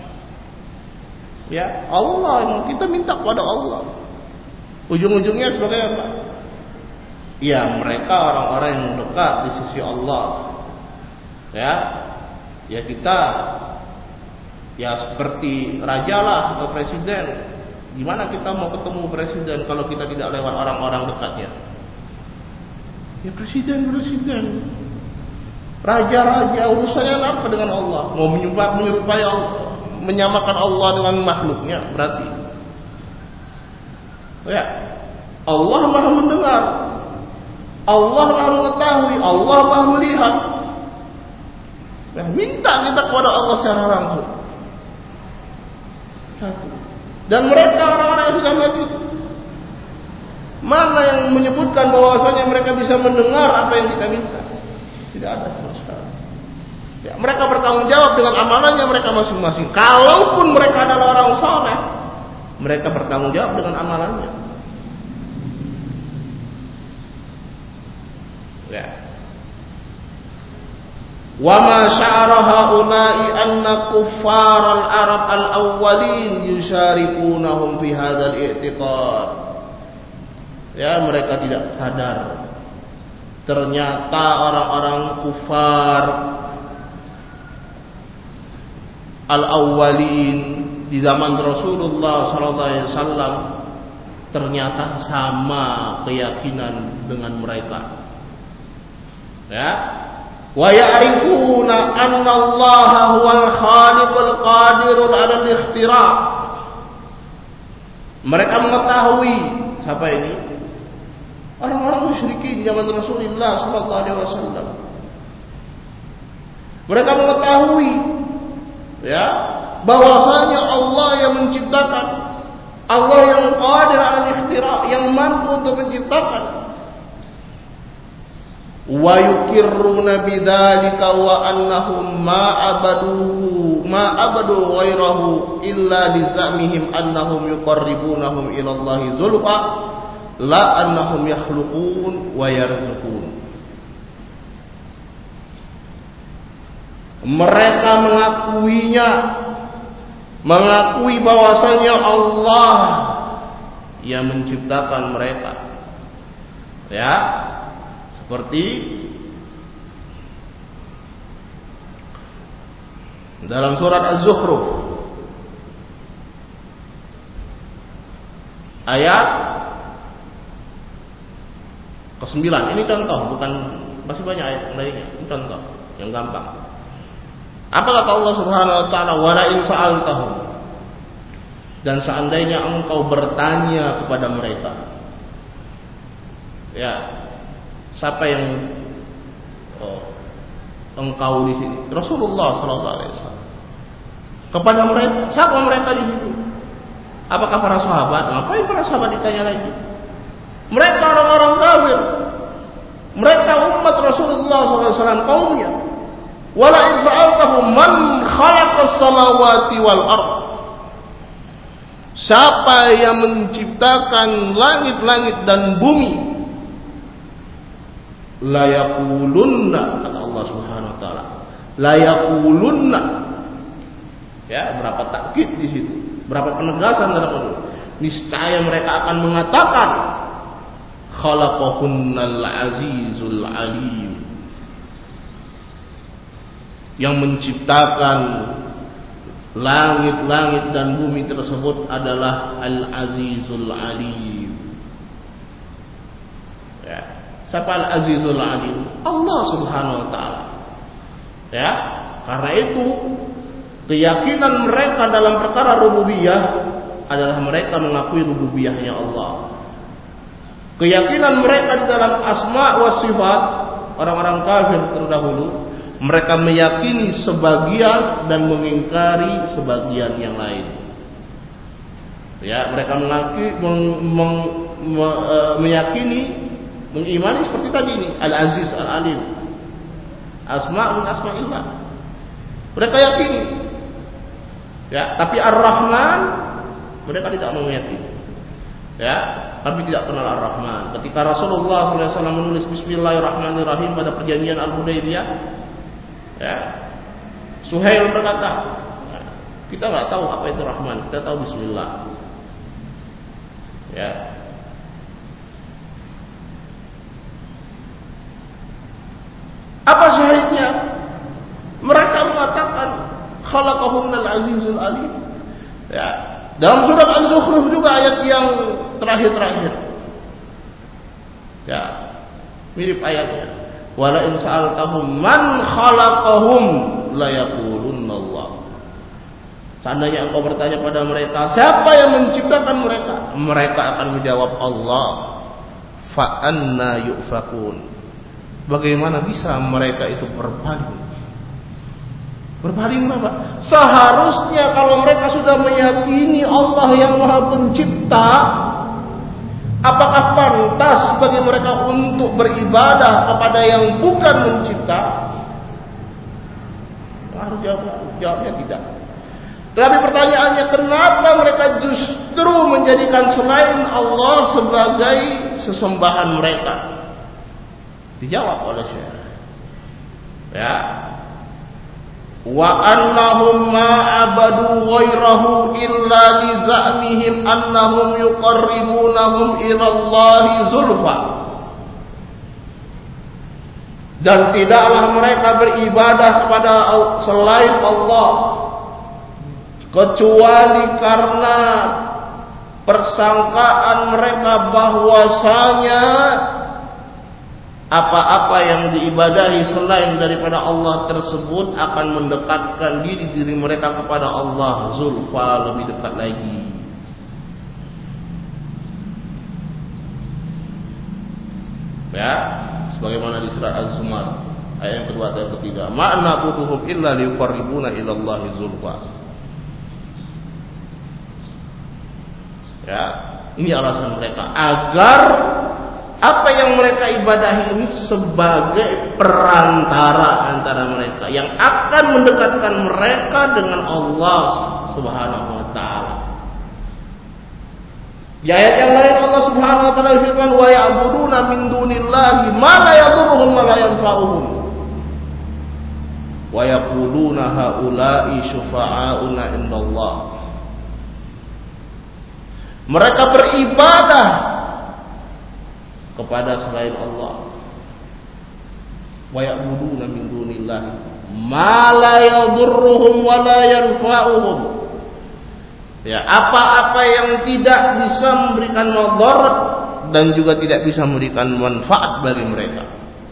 Ya, Allah, kita minta kepada Allah. Ujung-ujungnya sebagai apa? Ya, mereka orang-orang yang dekat di sisi Allah. Ya, ya kita Ya seperti rajalah atau presiden. Gimana kita mau ketemu presiden kalau kita tidak lewat orang-orang dekatnya? Ya presiden. Raja-raja urusannya apa dengan Allah? Mau menyerupai Allah, menyamakan Allah dengan makhluknya berarti. Ya. Allah Maha mendengar. Allah Maha mengetahui, Allah Maha melihat. Ya, minta kita kepada Allah secara langsung. Dan mereka orang-orang yang sudah maju, mana yang menyebutkan bahwasanya mereka bisa mendengar apa yang kita minta? Tidak ada sama sekali. Ya, mereka bertanggung jawab dengan amalannya mereka masing-masing. Kalaupun mereka adalah orang saleh, mereka bertanggung jawab dengan amalannya. Ya. Wa ma sya'ara haula'i anna kuffar al-arab al-awwalin yusyarikunahum fi hadzal i'tiqad. Ya, mereka tidak sadar ternyata orang-orang kufar al-awwalin di zaman Rasulullah sallallahu alaihi wasallam ternyata sama keyakinan dengan mereka. Ya. Wa ya'rifuna anna Allah huwal khaliqul qadirul 'ala al-ikhtira'. Mereka mengetahui siapa ini? Orang-orang musyrikin zaman Rasulullah sallallahu alaihi wasallam. Mereka mengetahui ya bahwasanya Allah yang menciptakan, Allah yang qadir 'ala al-ikhtira', yang mampu untuk menciptakan. Wa yukirruna bidzalika wa annahum ma abadu ghairahu illa lizamihim annahum yuqarribunahum ila Allahi zulfa la annahum yakhluqun wa yarzuqun. Mereka mengakui bahwasanya Allah yang menciptakan mereka. Ya, seperti dalam surat Az-Zukhruf ayat ke-9. Ini contoh, bukan masih banyak ayat lainnya. Ini contoh yang gampang. Apa kata Allah Subhanahu wa taala? Wa la in sa'altahum, dan seandainya engkau bertanya kepada mereka. Ya, siapa yang engkau di sini? Rasulullah sallallahu alaihi wasallam. Kepada mereka, siapa mereka di situ? Apakah para sahabat? Ngapain para sahabat ditanya lagi? Mereka orang-orang kafir. Mereka umat Rasulullah sallallahu alaihi wasallam kaumnya. Wala in sa'altahum man khalaqas samawati wal ardh. Siapa yang menciptakan langit-langit dan bumi? La yaqulunna, kata Allah Subhanahu wa taala. La yaqulunna. Ya, berapa takkid di situ? Berapa penegasan dalam itu? Niscaya mereka akan mengatakan khalaqahunnal azizul alim. Yang menciptakan langit-langit dan bumi tersebut adalah Al-Azizul Alim. Ya. Siapa Al-Azizul Alim? Allah Subhanahu wa taala. Ya, karena itu keyakinan mereka dalam perkara rububiyah adalah mereka mengakui rububiyahnya Allah. Keyakinan mereka di dalam asma wa sifat, orang-orang kafir terdahulu, mereka meyakini sebagian dan mengingkari sebagian yang lain. Ya, mereka meyakini, mengimani seperti tadi ini, Al-Aziz Al-Alim, asma min asma'illah. Mereka yakini. Ya, tapi Ar-Rahman mereka tidak meyakini. Ya, tapi tidak kenal Ar-Rahman. Ketika Rasulullah SAW menulis Bismillahirrahmanirrahim pada perjanjian Al-Hudaybiyah, ya, Suhail berkata, kita nggak tahu apa itu Rahman, kita tahu Bismillah. Ya. Apa syahidnya? Mereka mengatakan khalaqahum al-azizul alim. Ya, dalam surat Az-Zukhruf juga ayat yang terakhir. Ya, mirip ayatnya. Wala in sa'altahum man khalaqahum la yaqulunna Allah. Seandainya engkau bertanya pada mereka, siapa yang menciptakan mereka? Mereka akan menjawab Allah. Fa anna yufakun. Bagaimana bisa mereka itu berpaling? Berpaling apa? Seharusnya kalau mereka sudah meyakini Allah yang Maha Pencipta, apakah pantas bagi mereka untuk beribadah kepada yang bukan mencipta? Harus jawabnya tidak. Tapi pertanyaannya, kenapa mereka justru menjadikan selain Allah sebagai sesembahan mereka? Dijawab oleh Syekh. Ya. Wa annahum ma'abadu ghairahu illa li za'mihim annahum yuqarribunahum ila Allahi zulfa. Dan tidaklah mereka beribadah kepada selain Allah kecuali karena persangkaan mereka bahwasanya apa-apa yang diibadahi selain daripada Allah tersebut akan mendekatkan diri mereka kepada Allah zulfa, lebih dekat lagi. Ya, sebagaimana di surat Az-Zumar ayat yang kedua dan ketiga, ma'na buduhum illa liqarribuna ila Allahi zulfa. Ya, ini alasan mereka agar apa yang mereka ibadahi ini sebagai perantara antara mereka yang akan mendekatkan mereka dengan Allah Subhanahu wa taala. Di ayat yang lain Allah Subhanahu wa taala firman, wa ya'buduna min dunillahi ma la yadurruhum wa la yanfa'uhum. Wa yaquluna haula'i syufa'auna indallah. Mereka beribadah kepada selain Allah. Wa ya'buduna min dunillahi ma la yadurruhum wa la yanfa'uhum. Ya, apa-apa yang tidak bisa memberikan madarat dan juga tidak bisa memberikan manfaat bagi mereka.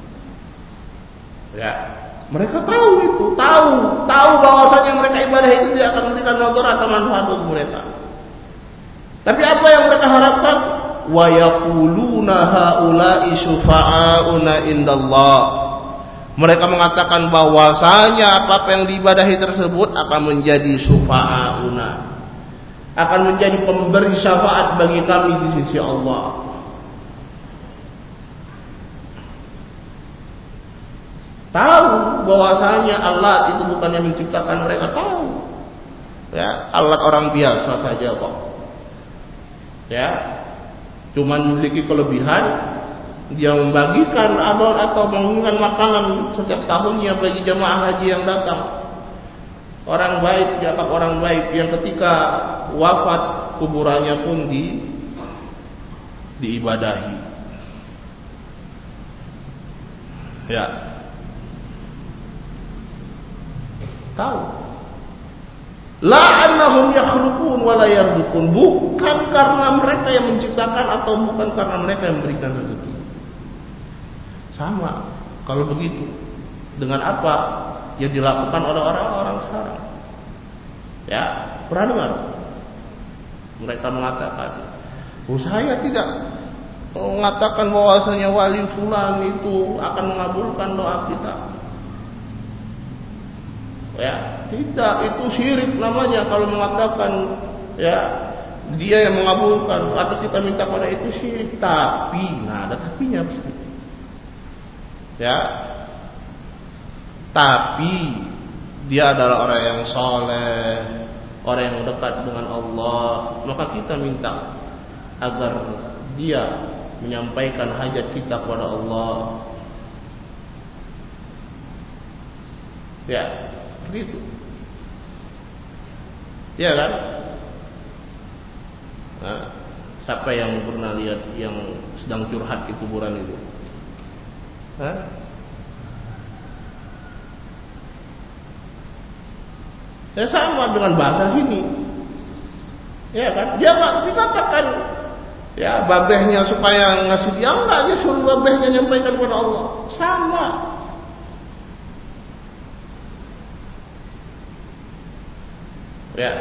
Ya, mereka tahu itu, tahu bahwasanya mereka ibadah itu tidak akan memberikan madarat atau manfaat bagi mereka. Tapi apa yang mereka harapkan? Wa yaquluna haula'i syufa'auna indallah. Mereka mengatakan bahwasanya apa yang diibadahi tersebut akan menjadi syufa'auna, akan menjadi pemberi syafaat bagi kami di sisi Allah. Tahu bahwasanya Allah itu bukan yang menciptakan mereka, tahu. Ya, alat orang biasa saja kok. Ya, cuma memiliki kelebihan, dia membagikan atau membagikan makanan setiap tahunnya bagi jemaah haji yang datang. Orang baik dianggap orang baik yang ketika wafat kuburannya pun diibadahi. Ya, tahu. La annahum yakhluqun wa la yarzuqun, bukan karena mereka yang menciptakan atau bukan karena mereka yang memberikan rezeki. Sama kalau begitu dengan apa yang dilakukan oleh orang-orang sekarang. Ya, pernah dengar mereka mengatakan, saya tidak mengatakan bahwasanya wali fulan itu akan mengabulkan doa kita. Ya, tidak, itu syirik namanya kalau mengatakan ya dia yang mengabulkan atau kita minta pada itu syirik. Tapi, nah ada tapinya. Ya, tapi dia adalah orang yang soleh, orang yang dekat dengan Allah, maka kita minta agar dia menyampaikan hajat kita kepada Allah. Ya, begitu. Ya kan? Nah, siapa yang pernah lihat yang sedang curhat di kuburan itu? Sama dengan bahasa sini. Ya kan? Dia enggak dikatakan ya babehnya supaya ngasih dia, enggak, dia suruh babehnya nyampaikan kepada Allah. Sama. Ya.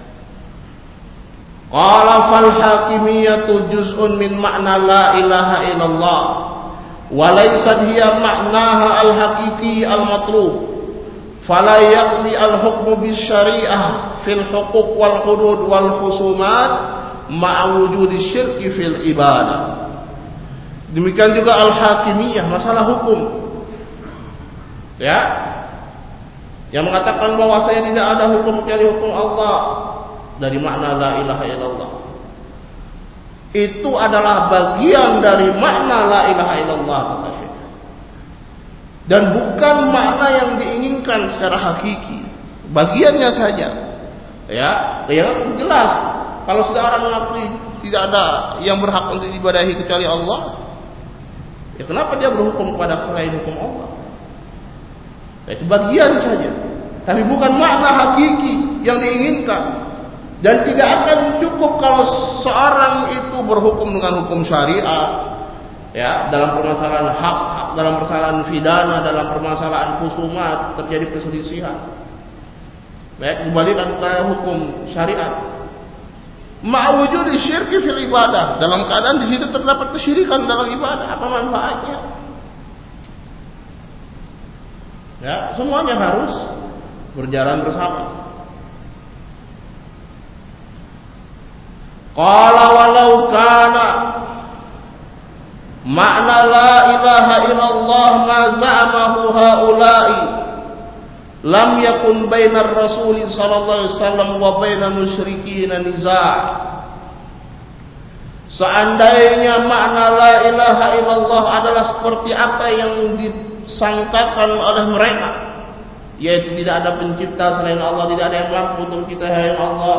Qala fal hakimiyatu juz'un min makna la ilaha illallah wa laysat hiya maknaha al haqiqi al matlub. Fala yaqdi al hukmu bis syari'ah fil huquq wal hudud wal khusumat ma'a wujudi syirki fil ibadah. Demikian juga al-hakimiyah, masalah hukum. Ya. Yang mengatakan bahwasanya tidak ada hukum kecuali hukum Allah dari makna la ilaha illallah. Itu adalah bagian dari makna la ilaha illallah kata Syekh. Dan bukan makna yang diinginkan secara hakiki. Bagiannya saja. Ya, yang jelas kalau sudah orang mengakui tidak ada yang berhak untuk diibadahi kecuali Allah, ya kenapa dia berhukum kepada selain hukum Allah? Itu bagian saja, tapi bukan makna hakiki yang diinginkan. Dan tidak akan cukup kalau seorang itu berhukum dengan hukum syariat, ya, dalam permasalahan hak, dalam permasalahan pidana, dalam permasalahan khusumat terjadi perselisihan. Ya, kembalikan kepada hukum syariat. Ma'wujudi syirki fil ibadah, dalam keadaan di situ terdapat kesyirikan dalam ibadah, apa manfaatnya? Ya, semuanya harus berjalan bersama. Qala walau kana makna la ilaha illallah ma za'amahu haula'i lam yakun bainar rasul sallallahu alaihi wasallam wa bainal musyrikin niza'. Seandainya makna la ilaha illallah adalah seperti apa yang disangkakan oleh mereka, yaitu tidak ada pencipta selain Allah, tidak ada yang mampu untuk menciptai selain Allah,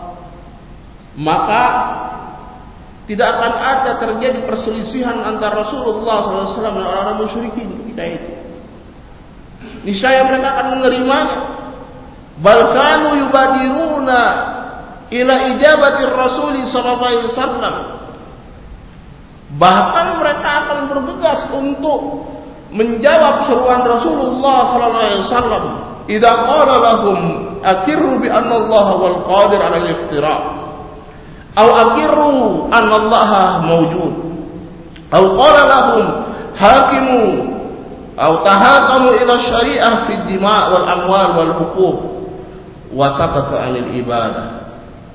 maka tidak akan ada terjadi perselisihan antara Rasulullah SAW dan orang-orang musyrikin ketika itu. Niscaya mereka akan menerimanya. Balkanu yubadiruna ila ijabati Rasul sallallahu alaihi wasallam. Bahkan mereka akan bergegas untuk menjawab seruan Rasulullah sallallahu alaihi wasallam. Idza qala lahum akirru bi anna Allah wal qadir 'ala al-iftira'. Aw akirru anna Allah mawjud. Aw qala lahum hakimu aw tahakamu ila syari'ah fi ad-dima' wal amwal wal huquq wa sakatu 'anil ibadah.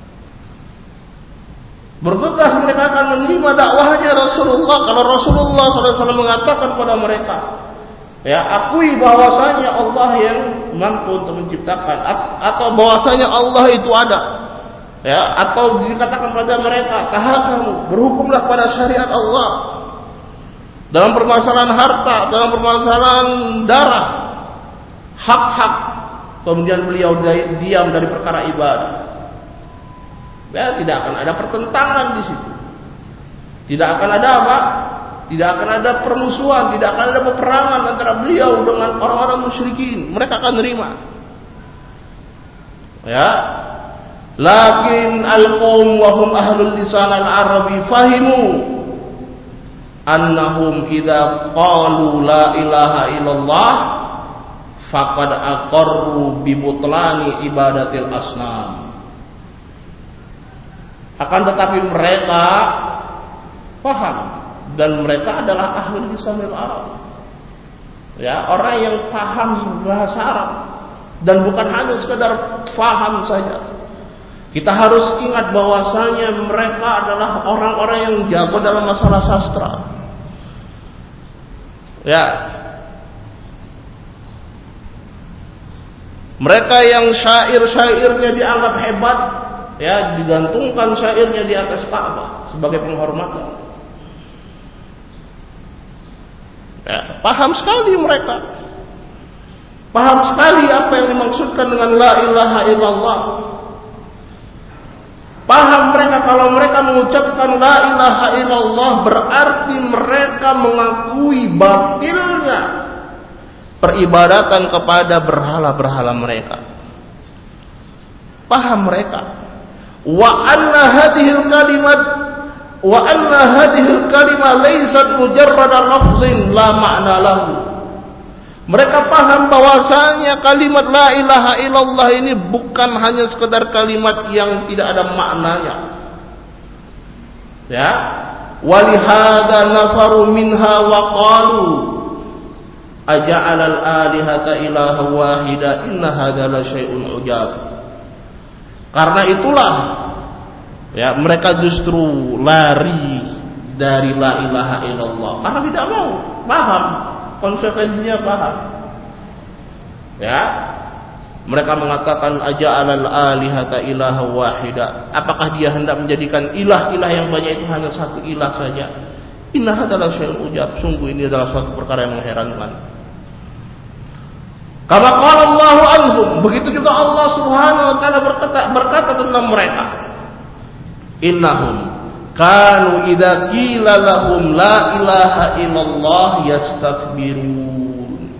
Bergegas mereka akan menerima dakwahnya Rasulullah kalau Rasulullah SAW mengatakan kepada mereka, ya, akui bahwasanya Allah yang mampu untuk menciptakan, atau bahwasanya Allah itu ada, ya, atau dikatakan pada mereka, tahakamu, berhukumlah pada syariat Allah dalam permasalahan harta, dalam permasalahan darah, hak-hak. Kemudian beliau diam dari perkara ibadah. Ya, tidak akan ada pertentangan di situ. Tidak akan ada apa? Tidak akan ada permusuhan, tidak akan ada peperangan antara beliau dengan orang-orang musyrikin. Mereka akan nerima. Ya. Lakin al-qaum wa hum ahlul lisan al-arabi fahimu annahum idza qalu la ilaha illallah faqad aqarru bi butlani ibadatil asnam. Akan tetapi mereka paham, dan mereka adalah ahli lisan Arab. Ya, orang yang paham bahasa Arab, dan bukan hanya sekedar paham saja. Kita harus ingat bahwasanya mereka adalah orang-orang yang jago dalam masalah sastra. Ya. Mereka yang syair-syairnya dianggap hebat, ya, digantungkan syairnya di atas Ka'bah sebagai penghormatan. Ya, paham sekali mereka. Paham sekali apa yang dimaksudkan dengan la ilaha illallah. Paham mereka kalau mereka mengucapkan la ilaha illallah berarti mereka mengakui batilnya peribadatan kepada berhala-berhala mereka. paham mereka. Wa anna hadhil kalimah laysat mujarrada lafzin la ma'na lahu. Mereka paham bahwasanya kalimat la ilaha illallah ini bukan hanya sekedar kalimat yang tidak ada maknanya. Ya, walihada nafaru minha wa qalu aja'ala al-alihata ilaha wahida inna hadza la syai'un ujab. Karena itulah ya mereka justru lari dari la ilaha illallah karena tidak mau paham konsekuensinya, paham. Ya, mereka mengatakan aja'ala al-alihata ilaha wahida. Apakah dia hendak menjadikan ilah-ilah yang banyak itu hanya satu ilah saja? Inna hadza la syai'un ujab. Sungguh ini adalah suatu perkara yang mengherankan. Kama qala Allahu anhum, begitu juga Allah Subhanahu wa taala berkata tentang mereka. Innahum kanu idza qila lahum la ilaha illallah yastakbirun.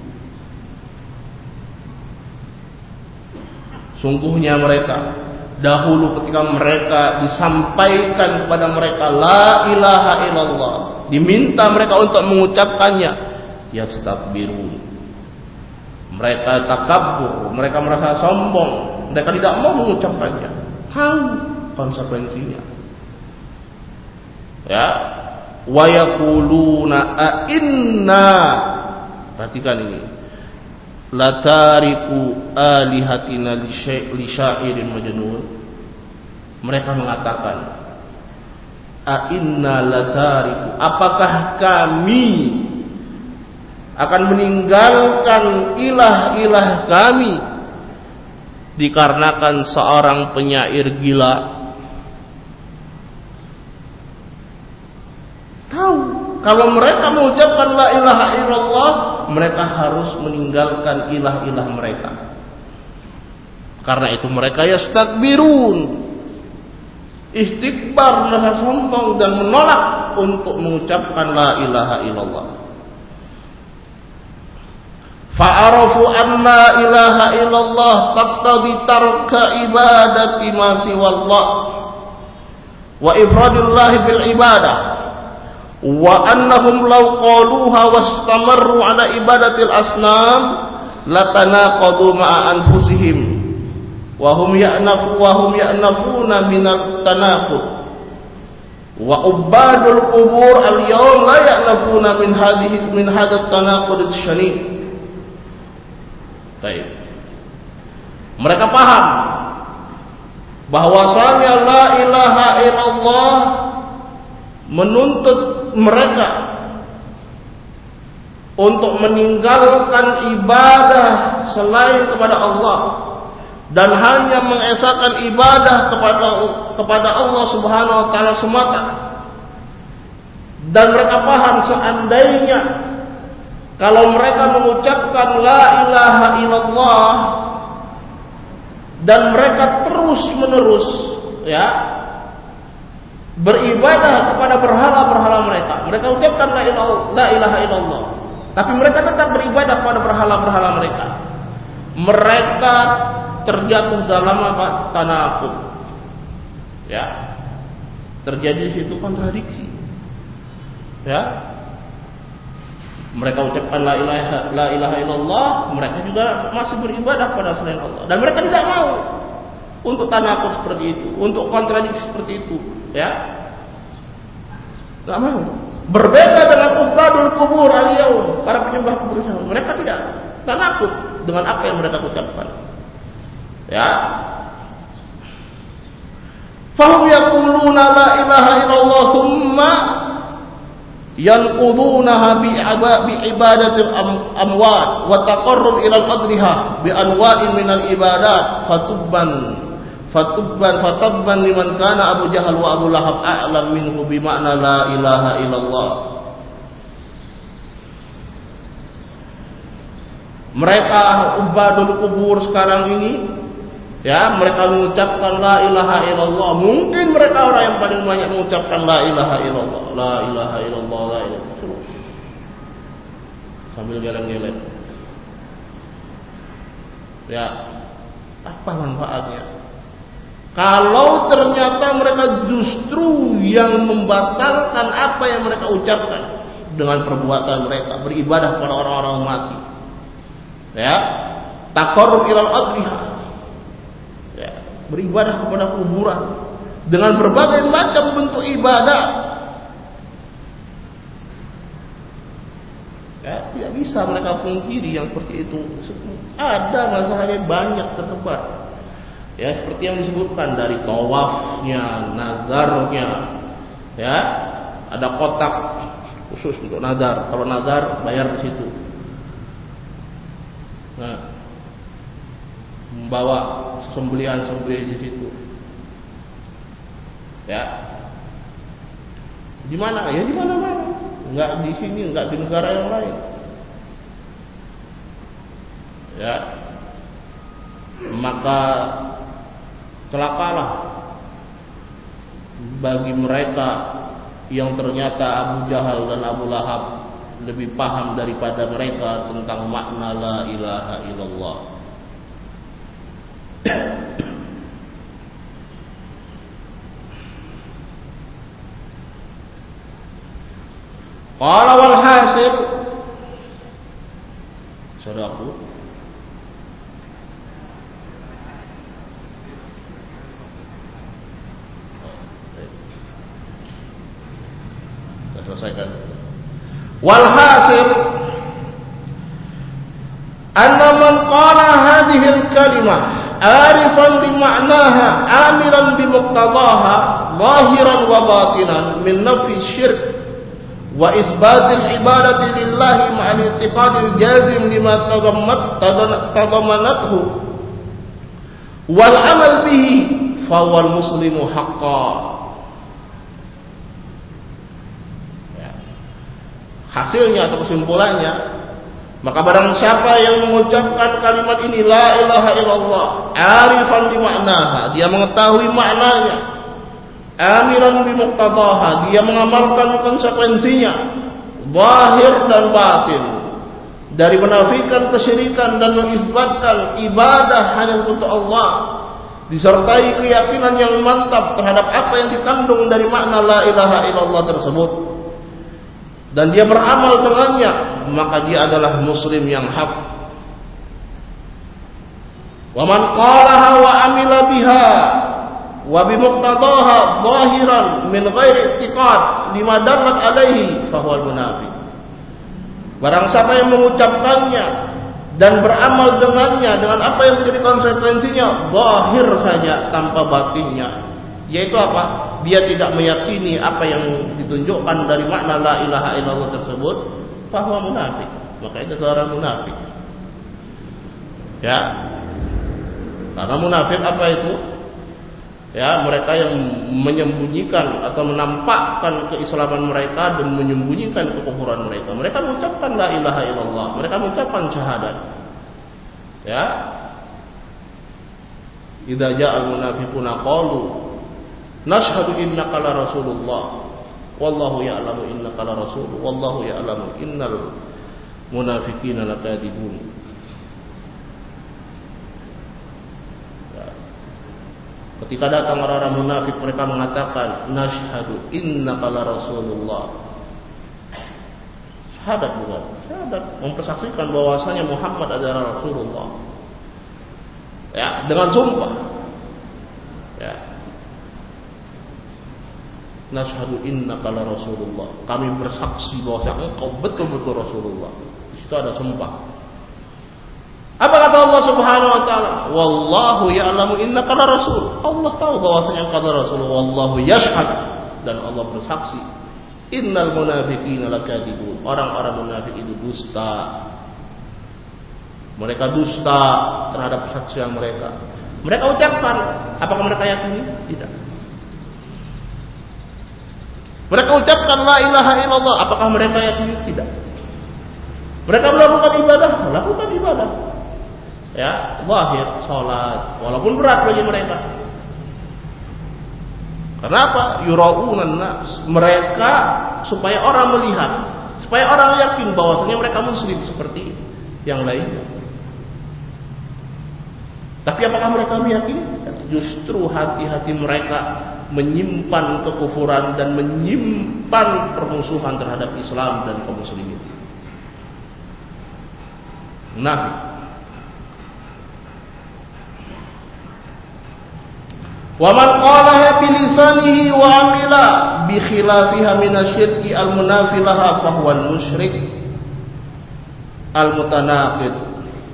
Sungguhnya mereka dahulu ketika mereka disampaikan kepada mereka la ilaha illallah, diminta mereka untuk mengucapkannya, yastakbirun. Mereka takabur, mereka merasa sombong, mereka tidak mau mengucapkannya. Tahu konsekuensinya. Ya, wa yaquluna a inna, perhatikan ini, latariku alihatina li syairin majnun. Mereka mengatakan a inna latariku, apakah kami akan meninggalkan ilah-ilah kami dikarenakan seorang penyair gila? Tahu kalau mereka mengucapkan la ilaha illallah, mereka harus meninggalkan ilah-ilah mereka. Karena itu mereka yastakbirun, istikbar, merasa sombong dan menolak untuk mengucapkan la ilaha illallah. Fa'arafu anna ilaha illallah taqtadi tarka ibadati ma siwallah wa ifradillah bil ibadah wa annahum law qaluha wastamarru ala ibadatil asnam latanaqadu ma'a anfusihim wa hum ya'nafuna minat tanaqud wa ubadul qubur al yawm la ya'nafuna min hadat tanaqud syani'. Baik. Mereka paham bahwasanya la ilaha illallah menuntut mereka untuk meninggalkan ibadah selain kepada Allah dan hanya mengesahkan ibadah kepada Allah Subhanahu wa taala semata. Dan mereka paham seandainya kalau mereka mengucapkan la ilaha illallah dan mereka terus menerus ya beribadah kepada berhala-berhala mereka ucapkan la ilaha illallah, tapi mereka tetap beribadah kepada berhala-berhala mereka terjatuh dalam apa? Tanaqud. Ya, terjadi di situ kontradiksi. Ya, mereka ucapkan la ilaha illallah, mereka juga masih beribadah pada selain Allah, dan mereka tidak mau untuk tanaqud seperti itu, untuk kontradiksi seperti itu, ya, tidak mau. Berbeda dengan ubadul kubur al-yaum, para penyembah kubur, mereka tidak tanaqud dengan apa yang mereka ucapkan, ya. Fahum yaquluna la ilaha illallah thumma yanqudunaha bi ibadatil amwat wa taqarrub ila qadriha bi anwa'in minal ibadat fatabban liman kana Abu Jahal wa Abu Lahab a'lam minhu bi makna la ilaha illallah. Mereka ubadul kubur sekarang ini, ya, mereka mengucapkan la ilaha illallah. Mungkin mereka orang yang paling banyak mengucapkan la ilaha illallah, la ilaha illallah, la ilaha illallah, sambil geleng-geleng. Ya, apa manfaatnya? Kalau ternyata mereka justru yang membatalkan apa yang mereka ucapkan dengan perbuatan mereka, beribadah kepada orang-orang mati, ya, taqarrub ilal adriha, ya, beribadah kepada kuburan dengan berbagai macam bentuk ibadah, ya, tidak bisa mereka pungkiri yang seperti itu. Ada masalahnya banyak tersebar, ya, seperti yang disebutkan dari tawafnya, nazarnya, ya, ada kotak khusus untuk nazar. Kalau nazar bayar di situ. Nah, membawa sembelihan di situ, ya. Di mana? Ya di mana-mana. Enggak di sini, enggak di negara yang lain. Ya. Maka celakalah bagi mereka yang ternyata Abu Jahal dan Abu Lahab lebih paham daripada mereka tentang makna la ilaha illallah. Qala wal hasil, saudaraku, kita selesaikan. Wal hasil, anna man qala hadhihi al kalimah arifan bi ma'naha amiran bi muqtadaha zahiran wa batinan min nafi syirk wa isbatil ibadati lillahi ma'al i'tiqadil jazim lima tadamanathu wal amal bihi fawal muslimu haqqan. Ya. Hasilnya atau kesimpulannya, maka barang siapa yang mengucapkan kalimat ini la ilaha illallah arifan bi ma'naha, dia mengetahui maknanya, amiran bi muqtadaha, dia mengamalkan konsekuensinya, zahir dan batin, dari menafikan kesyirikan dan mengisbatkan ibadah hanya untuk Allah, disertai keyakinan yang mantap terhadap apa yang dikandung dari makna la ilaha illallah tersebut, dan dia beramal dengannya, maka dia adalah muslim yang hak. Wa man qalaha wa amila biha wa bimuqtadaha zahiran min ghairi i'tiqad lima dallat alaihi fa huwal munafiq. Barang siapa yang mengucapkannya dan beramal dengannya dengan apa yang menjadi konsekuensinya zahir saja tanpa batinnya, yaitu apa? Dia tidak meyakini apa yang ditunjukkan dari makna la ilaha illallah tersebut, fa huwa munafiq. Maka itu adalah munafik. Ya. Karena munafik apa itu? Ya, mereka yang menyembunyikan atau menampakkan keislaman mereka dan menyembunyikan kekufuran mereka. Mereka mengucapkan la ilaha illallah, mereka mengucapkan syahadat. Ya. Idza ja'al munafiquna qalu nashhadu innaka la rasulullah wallahu ya'lamu innaka la rasul wallahu ya'lamu innal munafiqina lakadzibun. Ketika datang orang-orang munafik, mereka mengatakan nashhadu innaka la rasulullah. Syahadat bukan? Syahadat mempersaksikan bahwasanya Muhammad adalah Rasulullah. Ya, dengan sumpah. Ya. Nashhadu innaka la rasulullah. Kami bersaksi bahwasanya engkau betul-betul Rasulullah. Di situ ada sumpah. Apa kata Allah Subhanahu wa taala? Wallahu ya'lamu innaka la rasul. Allah tahu bahwasanya engkau adalah Rasul. Wallahu yashhad, dan Allah bersaksi innal munafiqina lakadzibun. Orang-orang munafik itu dusta. Mereka dusta terhadap kesaksian mereka. Mereka ucapkan, apakah mereka yakini? Tidak. Mereka ucapkan la ilaha illallah, apakah mereka yakini? Tidak. Mereka melakukan ibadah, melakukan ibadah. Ya, zahir, salat, walaupun berat bagi mereka. Kenapa? Yura'unan nas. Mereka supaya orang melihat, supaya orang yakin bahwasanya mereka muslim seperti yang lainnya. Tapi apakah mereka meyakini? Justru hati-hati mereka menyimpan kekufuran dan menyimpan permusuhan terhadap Islam dan kaum muslimin. Munafik. Wa man qalaha bi lisanihi wa amila bi khilafiha min asy-syirki al-munafilaha fa huwa al-musyrik al-mutanaqid.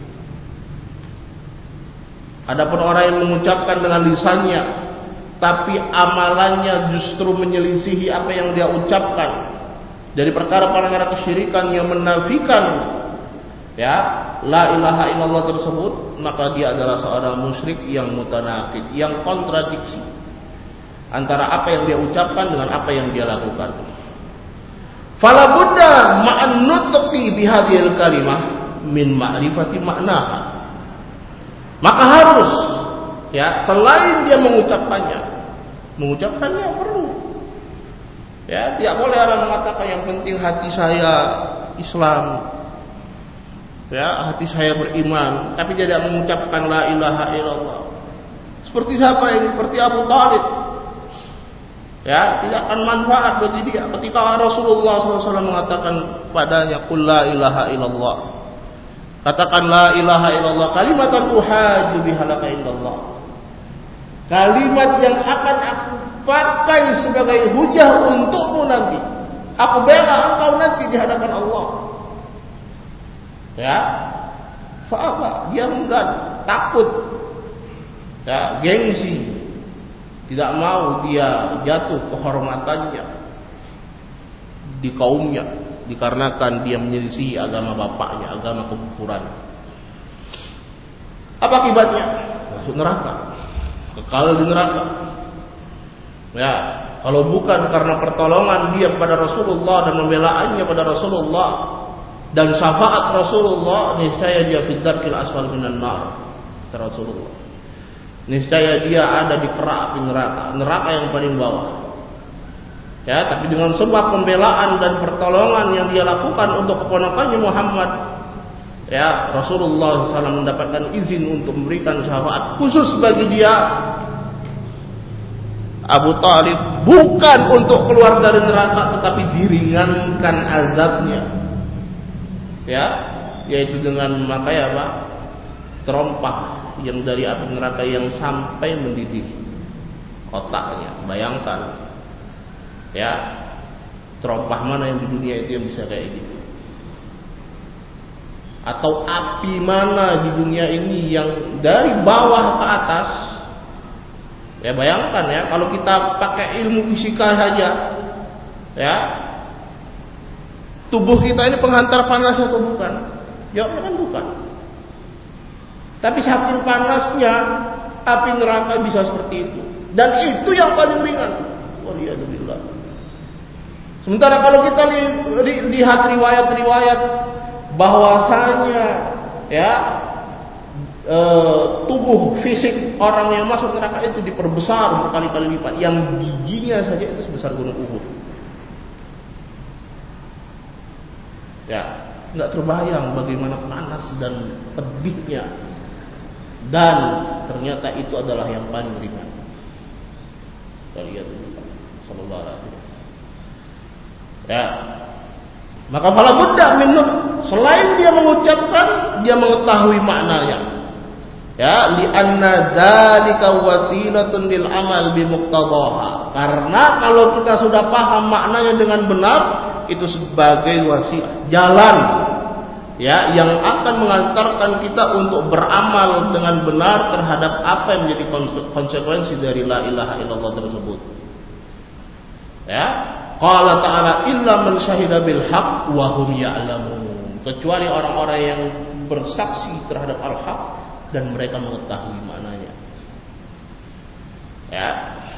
Adapun orang yang mengucapkan dengan lisannya tapi amalannya justru menyelisihi apa yang dia ucapkan dari perkara-perkara kesyirikan yang menafikan ya la ilaha illallah tersebut, maka dia adalah seorang musyrik yang mutanaqid, yang kontradiksi antara apa yang dia ucapkan dengan apa yang dia lakukan. Fala budda ma'an nutqi bihadhil kalimah min ma'rifati ma'naha. Maka harus ya selain dia mengucapkannya perlu ya, tidak boleh orang mengatakan yang penting hati saya Islam ya, hati saya beriman, tapi tidak mengucapkan la ilaha illallah. Seperti siapa ini? Seperti Abu Thalib ya, tidak akan manfaat bagi dia ketika Rasulullah SAW mengatakan padanya qul la ilaha illallah, katakan la ilaha illallah kalimatan uhajju bihalaka illallah, kalimat yang akan aku pakai sebagai hujah untukmu nanti, aku bela engkau nanti di hadapan Allah ya. Fa'aba, dia enggan, takut ya, gengsi, tidak mau dia jatuh kehormatannya di kaumnya dikarenakan dia menyelisihi agama bapaknya, agama kekufuran. Apa akibatnya? Masuk neraka, kekal di neraka. Ya, kalau bukan karena pertolongan dia kepada Rasulullah dan pembelaannya pada Rasulullah dan syafaat Rasulullah, niscaya dia fi dzarkil asfal minan nar. Kata Rasulullah, niscaya dia ada di kerak api neraka yang paling bawah. Ya, tapi dengan sebab pembelaan dan pertolongan yang dia lakukan untuk keponakannya Muhammad, ya, Rasulullah SAW mendapatkan izin untuk memberikan syafaat khusus bagi dia, Abu Thalib, bukan untuk keluar dari neraka, tetapi diringankan azabnya, ya, yaitu dengan memakai apa? Terompah yang dari api neraka yang sampai mendidih otaknya. Bayangkan. Ya, terompah mana yang di dunia itu yang bisa kayak gitu? Atau api mana di dunia ini yang dari bawah ke atas? Ya, bayangkan ya, kalau kita pakai ilmu fisika saja, ya, tubuh kita ini penghantar panas atau bukan? Jawabnya kan bukan. Tapi saking panasnya api neraka bisa seperti itu, dan itu yang paling ringan. Waliyadzubillah. Sementara kalau kita lihat riwayat-riwayat bahwasanya ya tubuh fisik orang yang masuk neraka itu diperbesar berkali-kali lipat, yang giginya saja itu sebesar gunung Uhud. Ya, nggak terbayang bagaimana panas dan pedihnya, dan ternyata itu adalah yang paling ringan. Waliyadzubillah. Sallallahu alaihi wasallam. Ya, maka fala budda min selain dia mengucapkan, dia mengetahui maknanya. Ya, li anna dzalika wasilatun lil amal bi muqtadaha. Karena kalau kita sudah paham maknanya dengan benar, itu sebagai wasilah, jalan ya, yang akan mengantarkan kita untuk beramal dengan benar terhadap apa yang menjadi konsekuensi dari la ilaha illallah tersebut. Ya, qala ta'ala illa man syahida bil haqq wa hum ya'lamun, kecuali orang-orang yang bersaksi terhadap al-haq dan mereka mengetahui maknanya. Ya.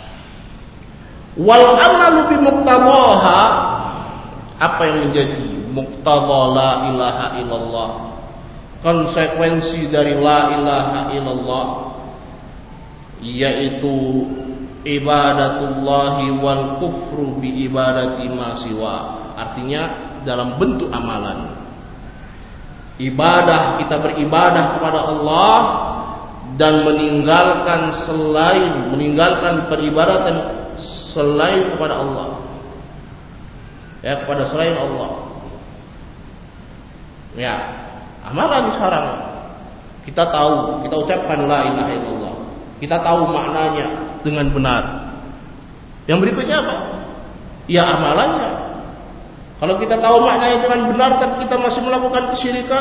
Wal amalu bi muqtadaha, apa yang menjadi muqtada la ilaha illallah, konsekuensi dari la ilaha illallah, yaitu ibadatullahi wal kufru bi ibadati ma siwa. Artinya dalam bentuk amalan, ibadah, kita beribadah kepada Allah dan meninggalkan peribadatan selain kepada Allah, ya, kepada selain Allah. Ya, amalan sekarang kita tahu, kita ucapkan la ilaha illallah, kita tahu maknanya dengan benar. Yang berikutnya apa? Ya, amalannya. Kalau kita tahu maknanya dengan benar tapi kita masih melakukan kesyirikan,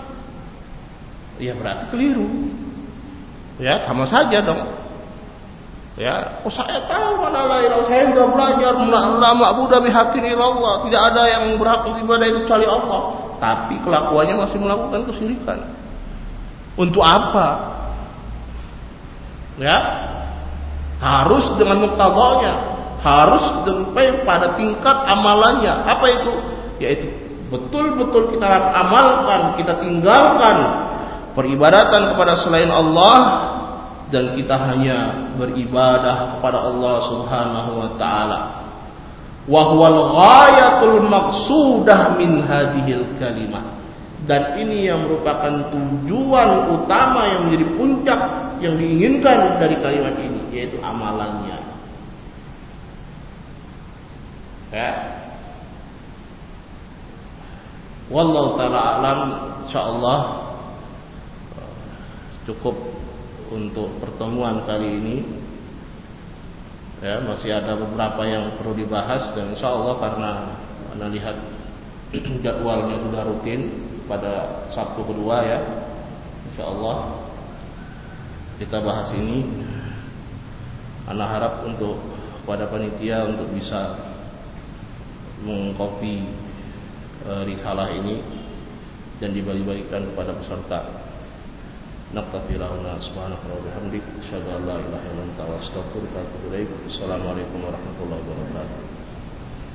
ya berarti keliru. Ya, sama saja dong. Ya, saya tahu mana la ilaha, saya sudah belajar la ma'budu bihaqqin illallah, tidak ada yang berhak ibadah kecuali Allah, tapi kelakuannya masih melakukan kesyirikan. Untuk apa? Ya, harus dengan muktadanya, harus sampai pada tingkat amalannya. Apa itu? Yaitu betul-betul kita amalkan, kita tinggalkan peribadatan kepada selain Allah, dan kita hanya beribadah kepada Allah Subhanahu wa taala. Wa huwal ghayatul maqsudah min hadhil kalimah. Dan ini yang merupakan tujuan utama yang menjadi puncak yang diinginkan dari kalimat ini, yaitu amalannya. Ya. Wallahu taala alam, insyaallah cukup untuk pertemuan kali ini. Ya, masih ada beberapa yang perlu dibahas, dan insyaallah karena Anda lihat jadwalnya sudah rutin pada Sabtu kedua, ya, insyaallah kita bahas ini. Anda harap untuk kepada panitia untuk bisa mengkopi risalah ini dan dibagi-bagikan kepada peserta. Naktafi lahuna subhanaka wa bihamdik asyhadu an la ilaha illa anta astaghfiruka wa atubu ilaik. Assalamualaikum warahmatullahi wabarakatuh.